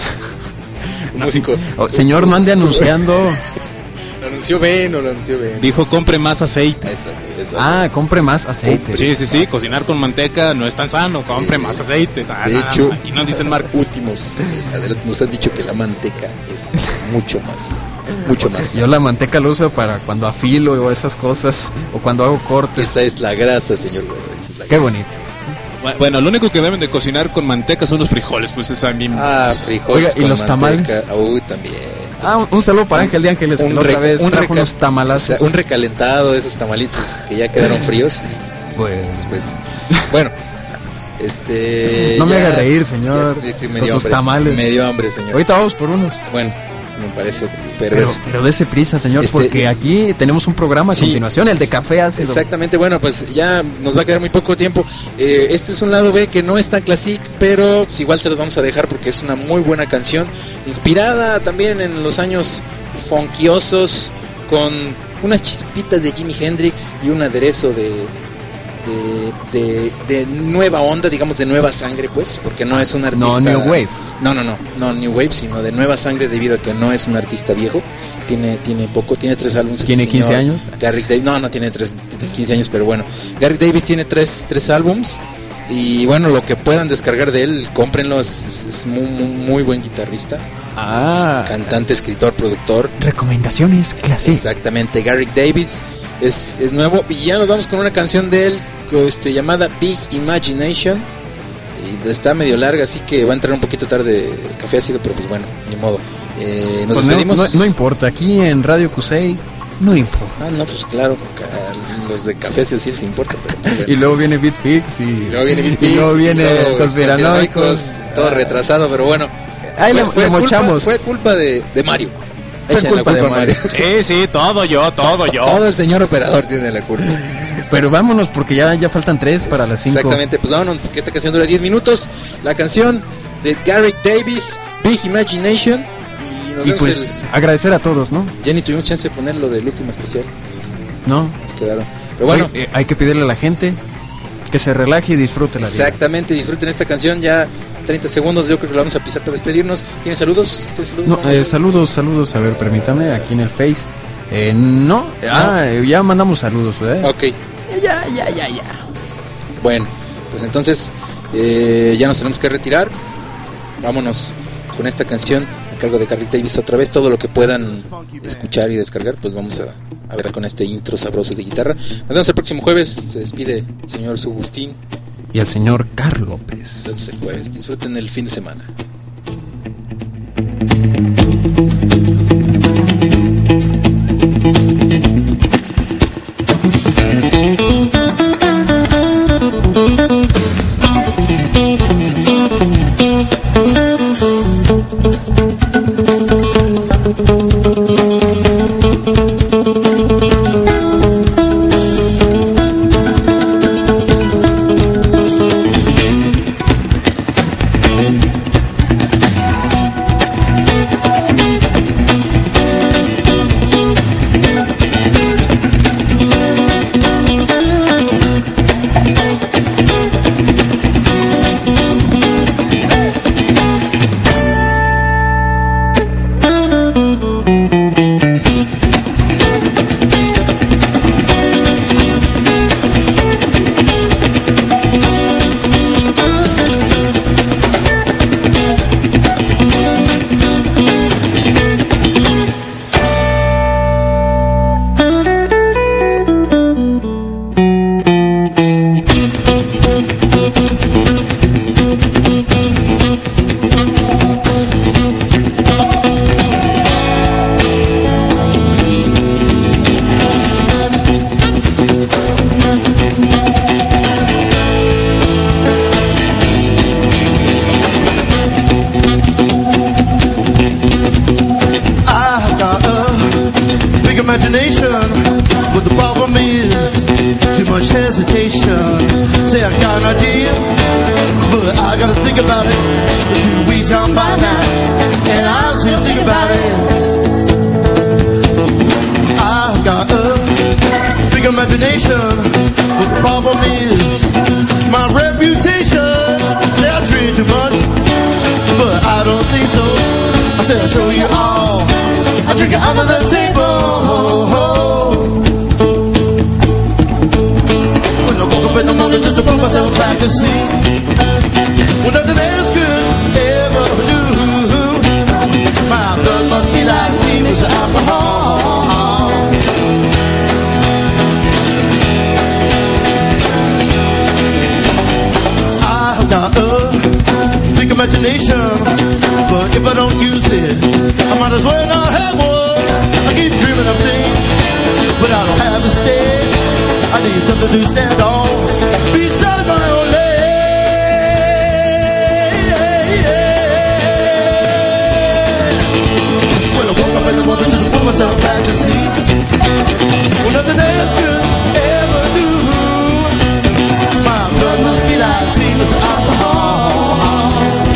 Músico. Señor, no ande anunciando. Lo anunció bien. Dijo compre más aceite. Exacto. Compre más aceite. Sí. Cocinar con manteca no es tan sano. Compre más aceite. De hecho, aquí nos dicen marcos. Últimos. Nos han dicho que la manteca es mucho más. Yo la manteca la uso para cuando afilo o esas cosas. O cuando hago cortes. Esta es la grasa, señor. Qué bonito. Bueno, lo único que deben de cocinar con manteca son los frijoles, pues es a mí. Frijoles. Oiga, ¿y los tamales? También. Un saludo para Ángel de Ángeles, que la otra vez trajo unos tamalazos. Un recalentado de esos tamalitos que ya quedaron fríos. Bueno. No me haga reír, señor. Con sus tamales. Me dio hambre, señor. Ahorita vamos por unos. Bueno, me parece perverso. Pero dese prisa, señor, porque aquí tenemos un programa a continuación, el de Café Ácido. Exactamente, bueno, pues ya nos va a quedar muy poco tiempo. Este es un lado B que no es tan Classic, pero pues igual se los vamos a dejar porque es una muy buena canción, inspirada también en los años funkiosos, con unas chispitas de Jimi Hendrix y un aderezo de nueva onda, digamos, de nueva sangre, pues, porque no es un artista... No, New Wave. No New Wave, sino de nueva sangre debido a que no es un artista viejo. Tiene 3 álbumes. ¿Tiene 15 años? Garrick Davis, no tiene 15 años, pero bueno. Garrick Davis tiene 3 álbumes. Y bueno, lo que puedan descargar de él, cómprenlo. Es muy buen guitarrista. Cantante, escritor, productor. Recomendaciones Classic. Exactamente, Garrick Davis es nuevo. Y ya nos vamos con una canción de él llamada Big Imagination. Y está medio larga, así que va a entrar un poquito tarde Café Ácido, pero pues bueno, ni modo. Nos despedimos. No importa, aquí en Radio Cusey no importa. No, pues claro, los de Café Ácido sí les importa. Pero bueno. Y luego viene Beatfix y luego viene Conspiranoicos. Todo retrasado, pero bueno. Ahí le mochamos. Fue culpa de Mario. Fue culpa de Mario. Sí, todo yo. Todo el señor operador tiene la culpa. Pero vámonos porque ya faltan 3 para las 5. Exactamente, pues vámonos porque esta canción dura 10 minutos. La canción de Garrick Davis, Big Imagination. Y pues agradecer a todos, ¿no? Ya ni tuvimos chance de poner lo del último especial. No. Nos quedaron. Pero bueno, hay que pedirle a la gente que se relaje y disfrute la vida. Exactamente, disfruten esta canción. Ya 30 segundos, yo creo que la vamos a pisar para despedirnos. ¿Tienen saludos? No, saludos. A ver, permítame, aquí en el Face. No. Ya mandamos saludos, ¿verdad? Ok. Ya. Bueno, pues entonces ya nos tenemos que retirar. Vámonos con esta canción a cargo de Garrick Davis otra vez. Todo lo que puedan escuchar y descargar, pues vamos a ver con este intro sabroso de guitarra. Nos vemos el próximo jueves. Se despide el señor Sugustín y el señor Carl López. Nos vemos el jueves. Disfruten el fin de semana. imagination, but the problem is too much hesitation. Say I got an idea, but I gotta think about it. 2 weeks gone by now, and I still think about it. I got a big imagination, but the problem is my reputation. Say I drink too much, but I don't think so. I said I'll show you all. I drink it under the table. When I woke up in the morning just to put myself back to sleep, when nothing else could ever do, my blood must be like tea with alcohol. I've got a big imagination, but if I don't use it, I might as well not have one. I keep dreaming of things, but I don't have a stead. I need something to stand on beside my own leg. When I woke up in the morning just to put myself back to sleep, when nothing else could ever do, my blood must be like tea with alcohol.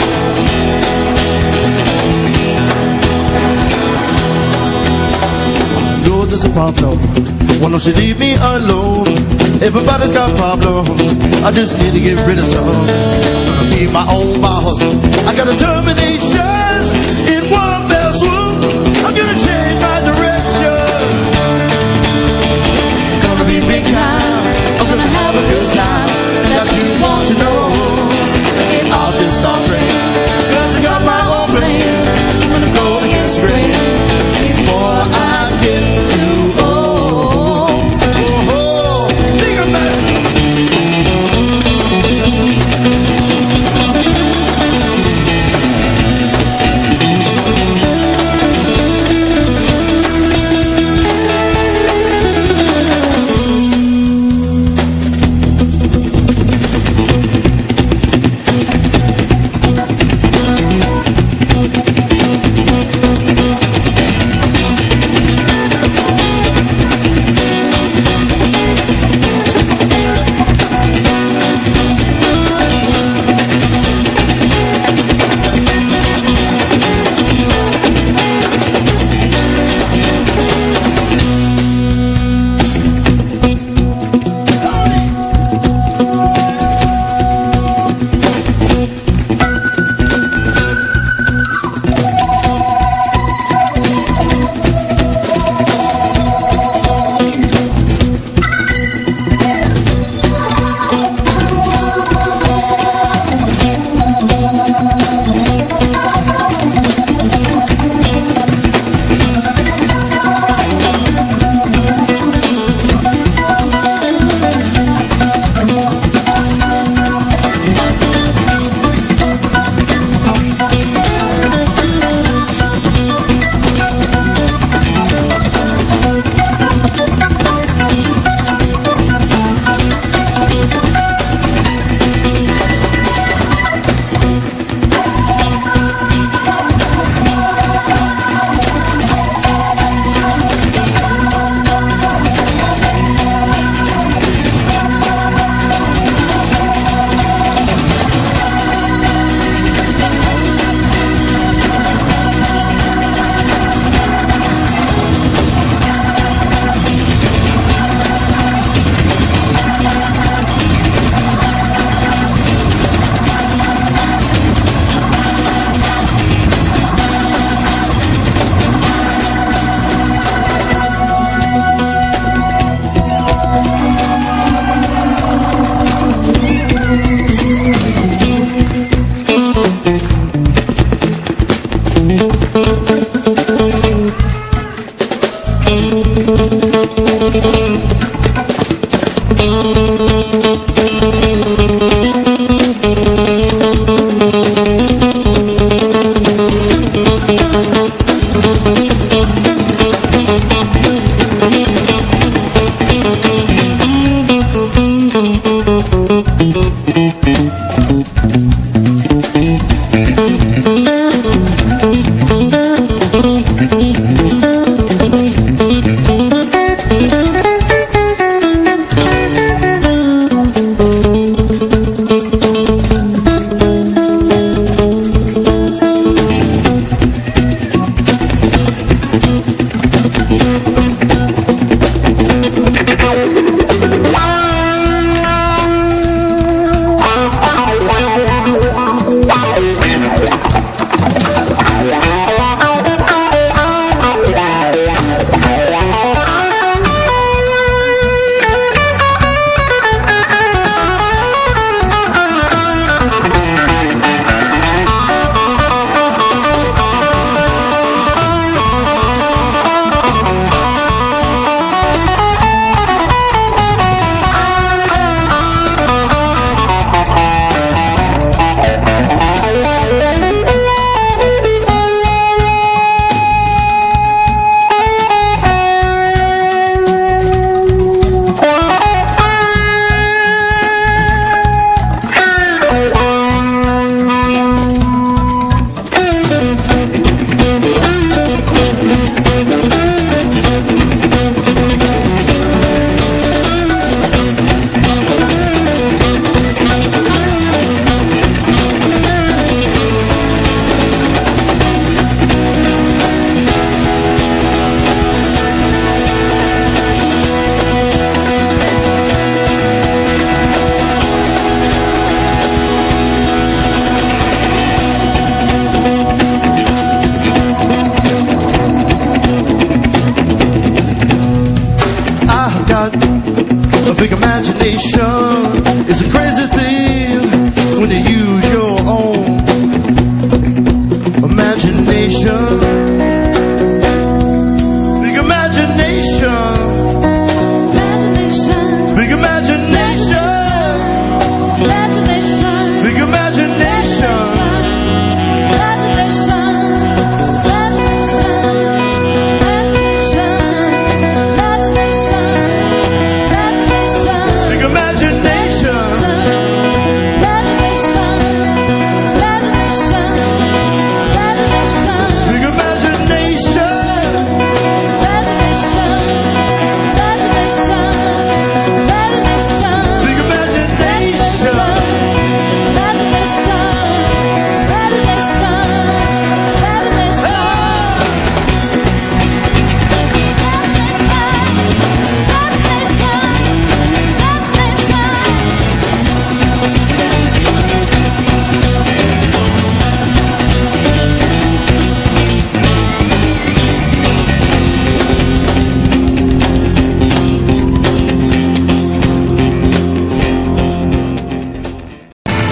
Lord, there's a problem. Why don't you leave me alone? Everybody's got problems. I just need to get rid of some. I'm gonna be my own boss. I got determination in one fell swoop. I'm gonna change my direction. Gonna be big time. I'm gonna have a good time. That's what you want to know. Get off this Star Trek. Cause I got my own plane. I'm gonna go against the grain before I get too old. Think about it. Thank you.